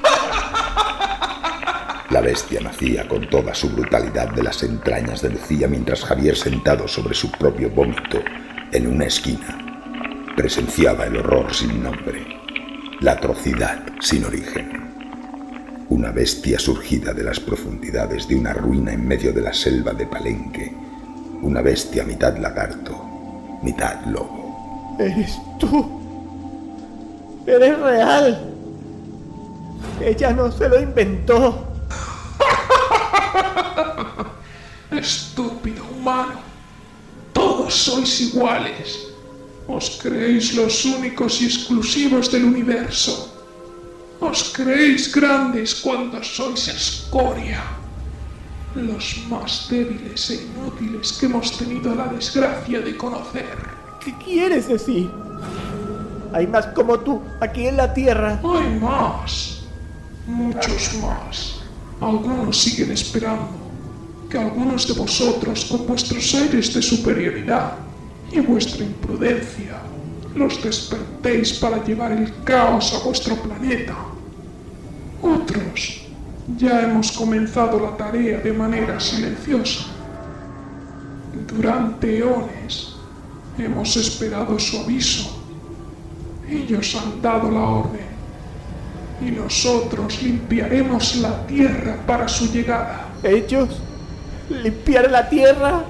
La bestia nacía con toda su brutalidad de las entrañas de Lucía mientras Javier, sentado sobre su propio vómito en una esquina, presenciaba el horror sin nombre, la atrocidad sin origen. Una bestia surgida de las profundidades de una ruina en medio de la selva de Palenque. Una bestia mitad lagarto, mitad lobo. ¡Eres tú! ¡Eres real! Ella no se lo inventó. Estúpido humano. Todos sois iguales. Os creéis los únicos y exclusivos del universo. Os creéis grandes cuando sois escoria. Los más débiles e inútiles que hemos tenido la desgracia de conocer. ¿Qué quieres decir? Hay más como tú aquí en la Tierra. Hay más. Muchos más. Algunos siguen esperando que algunos de vosotros, con vuestros aires de superioridad y vuestra imprudencia, los despertéis para llevar el caos a vuestro planeta. Otros ya hemos comenzado la tarea de manera silenciosa. Durante eones hemos esperado su aviso. Ellos han dado la orden y nosotros limpiaremos la tierra para su llegada. ¿Ellos? ¿Limpiar la tierra?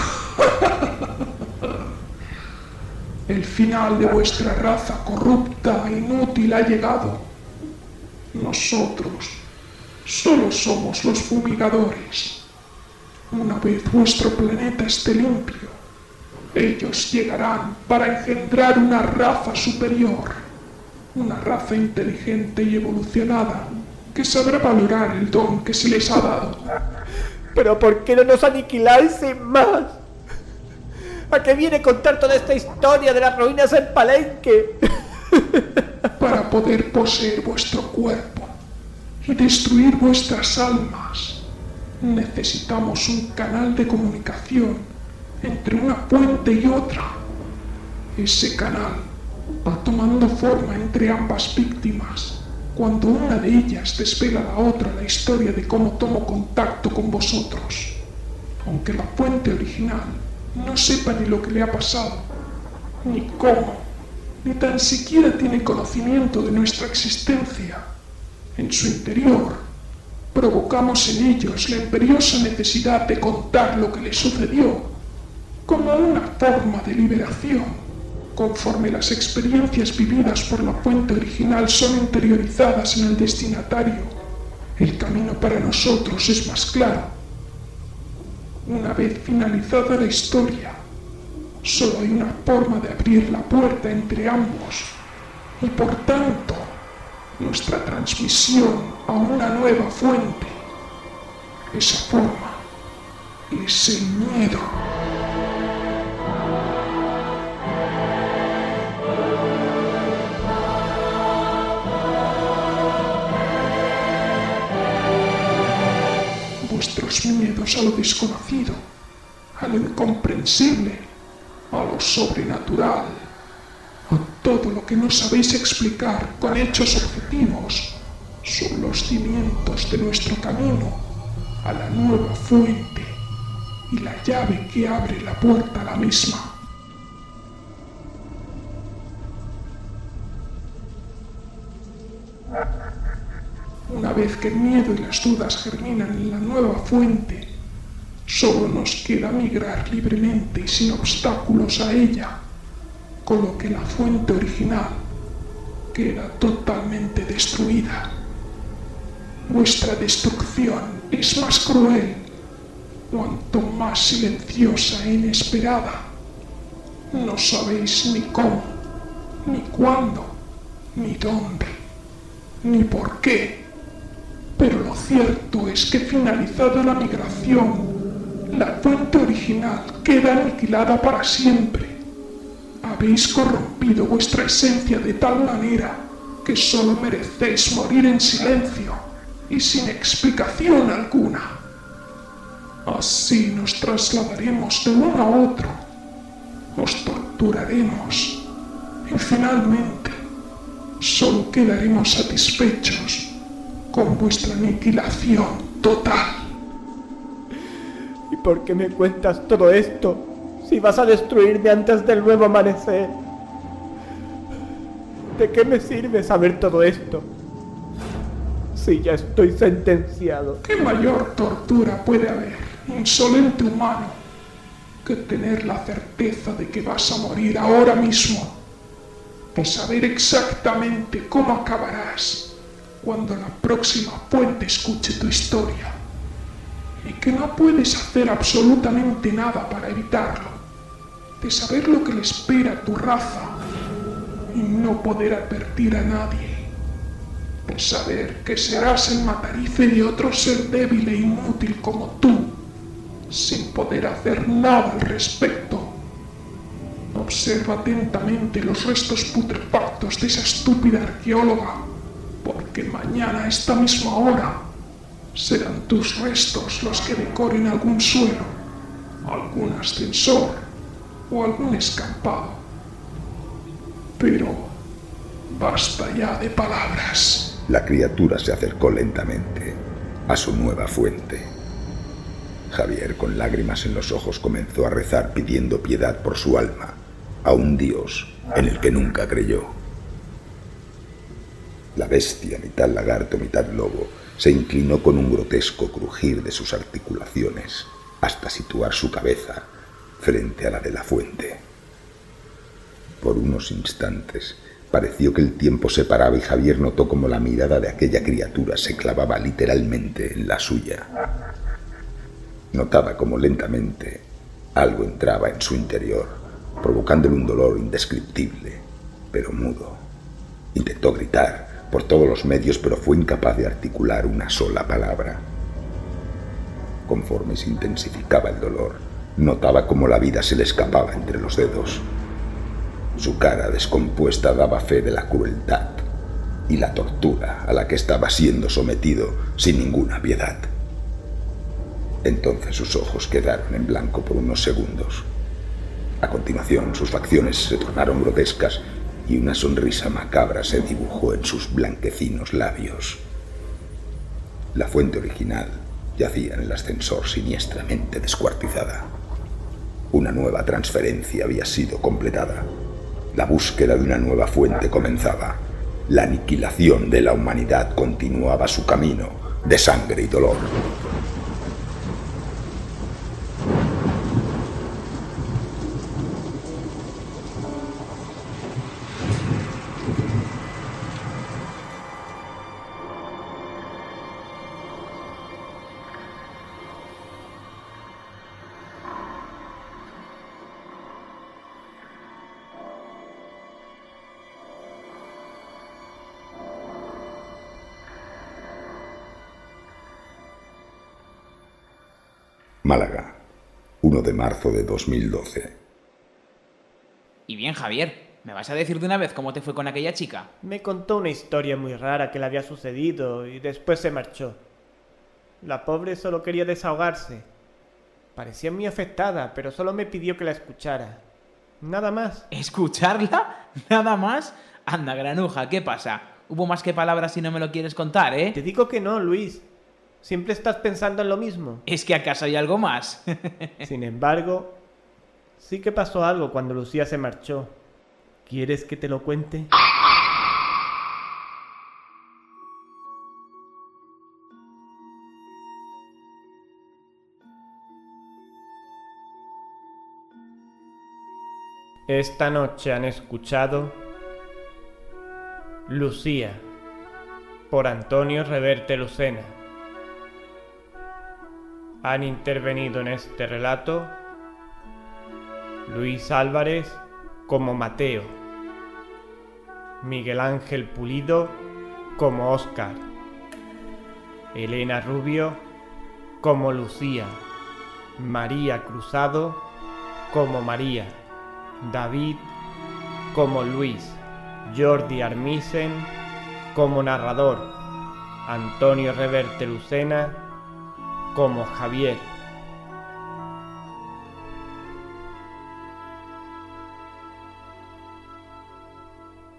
El final de vuestra raza corrupta e inútil ha llegado. Nosotros solo somos los fumigadores. Una vez vuestro planeta esté limpio, ellos llegarán para engendrar una raza superior, una raza inteligente y evolucionada que sabrá valorar el don que se les ha dado. ¿Pero por qué no nos aniquiláis sin más? ¿A qué viene contar toda esta historia de las ruinas en Palenque? Para poder poseer vuestro cuerpo y destruir vuestras almas, necesitamos un canal de comunicación entre una fuente y otra. Ese canal va tomando forma entre ambas víctimas cuando una de ellas desvela a la otra la historia de cómo tomó contacto con vosotros. Aunque la fuente original no sepa ni lo que le ha pasado, ni cómo, ni tan siquiera tiene conocimiento de nuestra existencia, en su interior provocamos en ellos la imperiosa necesidad de contar lo que les sucedió, como una forma de liberación. Conforme las experiencias vividas por la fuente original son interiorizadas en el destinatario, el camino para nosotros es más claro. Una vez finalizada la historia, solo hay una forma de abrir la puerta entre ambos, y por tanto, nuestra transmisión a una nueva fuente. Esa forma es el miedo. Vuestros miedos a lo desconocido, a lo incomprensible, a lo sobrenatural, a todo lo que no sabéis explicar con hechos objetivos, son los cimientos de nuestro camino a la nueva fuente y la llave que abre la puerta a la misma. Una vez que el miedo y las dudas germinan en la nueva fuente, solo nos queda migrar libremente y sin obstáculos a ella, con lo que la fuente original queda totalmente destruida. Vuestra destrucción es más cruel, cuanto más silenciosa e inesperada. No sabéis ni cómo, ni cuándo, ni dónde, ni por qué. Pero lo cierto es que finalizada la migración, la fuente original queda aniquilada para siempre. Habéis corrompido vuestra esencia de tal manera que solo merecéis morir en silencio y sin explicación alguna. Así nos trasladaremos de uno a otro, os torturaremos y finalmente solo quedaremos satisfechos con vuestra aniquilación total. ¿Y por qué me cuentas todo esto si vas a destruirme antes del nuevo amanecer? ¿De qué me sirve saber todo esto si ya estoy sentenciado? ¿Qué mayor tortura puede haber, insolente humano, que tener la certeza de que vas a morir ahora mismo, de saber exactamente cómo acabarás cuando la próxima fuente escuche tu historia, y que no puedes hacer absolutamente nada para evitarlo, de saber lo que le espera a tu raza y no poder advertir a nadie, de saber que serás el matarife de otro ser débil e inútil como tú, sin poder hacer nada al respecto. Observa atentamente los restos putrefactos de esa estúpida arqueóloga, porque mañana a esta misma hora serán tus restos los que decoren algún suelo, algún ascensor o algún escampado. Pero basta ya de palabras. La criatura se acercó lentamente a su nueva fuente. Javier, con lágrimas en los ojos, comenzó a rezar pidiendo piedad por su alma a un Dios en el que nunca creyó. La bestia, mitad lagarto, mitad lobo, se inclinó con un grotesco crujir de sus articulaciones hasta situar su cabeza frente a la de la fuente. Por unos instantes pareció que el tiempo se paraba y Javier notó como la mirada de aquella criatura se clavaba literalmente en la suya. Notaba como lentamente algo entraba en su interior, provocándole un dolor indescriptible, pero mudo. Intentó gritar por todos los medios, pero fue incapaz de articular una sola palabra. Conforme se intensificaba el dolor, notaba cómo la vida se le escapaba entre los dedos. Su cara descompuesta daba fe de la crueldad y la tortura a la que estaba siendo sometido sin ninguna piedad. Entonces sus ojos quedaron en blanco por unos segundos. A continuación, sus facciones se tornaron grotescas y una sonrisa macabra se dibujó en sus blanquecinos labios. La fuente original yacía en el ascensor siniestramente descuartizada. Una nueva transferencia había sido completada. La búsqueda de una nueva fuente comenzaba. La aniquilación de la humanidad continuaba su camino de sangre y dolor. Málaga, 1 de marzo de 2012. Y bien, Javier, ¿me vas a decir de una vez cómo te fue con aquella chica? Me contó una historia muy rara que le había sucedido y después se marchó. La pobre solo quería desahogarse. Parecía muy afectada, pero solo me pidió que la escuchara. Nada más. ¿Escucharla? ¿Nada más? Anda, granuja, ¿qué pasa? ¿Hubo más que palabras si no me lo quieres contar, eh? Te digo que no, Luis. Siempre estás pensando en lo mismo. ¿Es que acaso hay algo más? Sin embargo, sí que pasó algo cuando Lucía se marchó. ¿Quieres que te lo cuente? Esta noche han escuchado Lucía, por Antonio Reverte Lucena. Han intervenido en este relato Luis Álvarez como Mateo, Miguel Ángel Pulido como Óscar, Elena Rubio como Lucía, María Cruzado como María, David como Luis, Jordi Armisen como narrador, Antonio Reverte Lucena como Javier.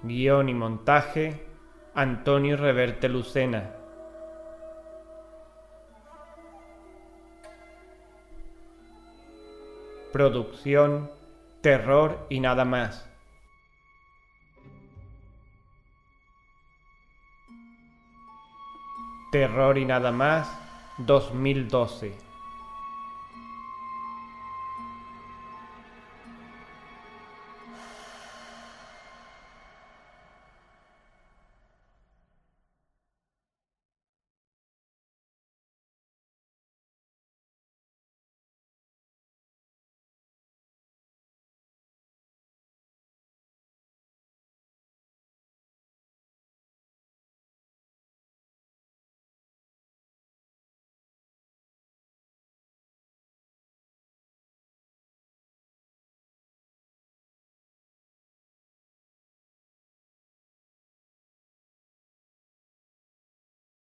Guión y montaje, Antonio Reverte Lucena. Producción, Terror y Nada Más. Terror y Nada Más, 2012.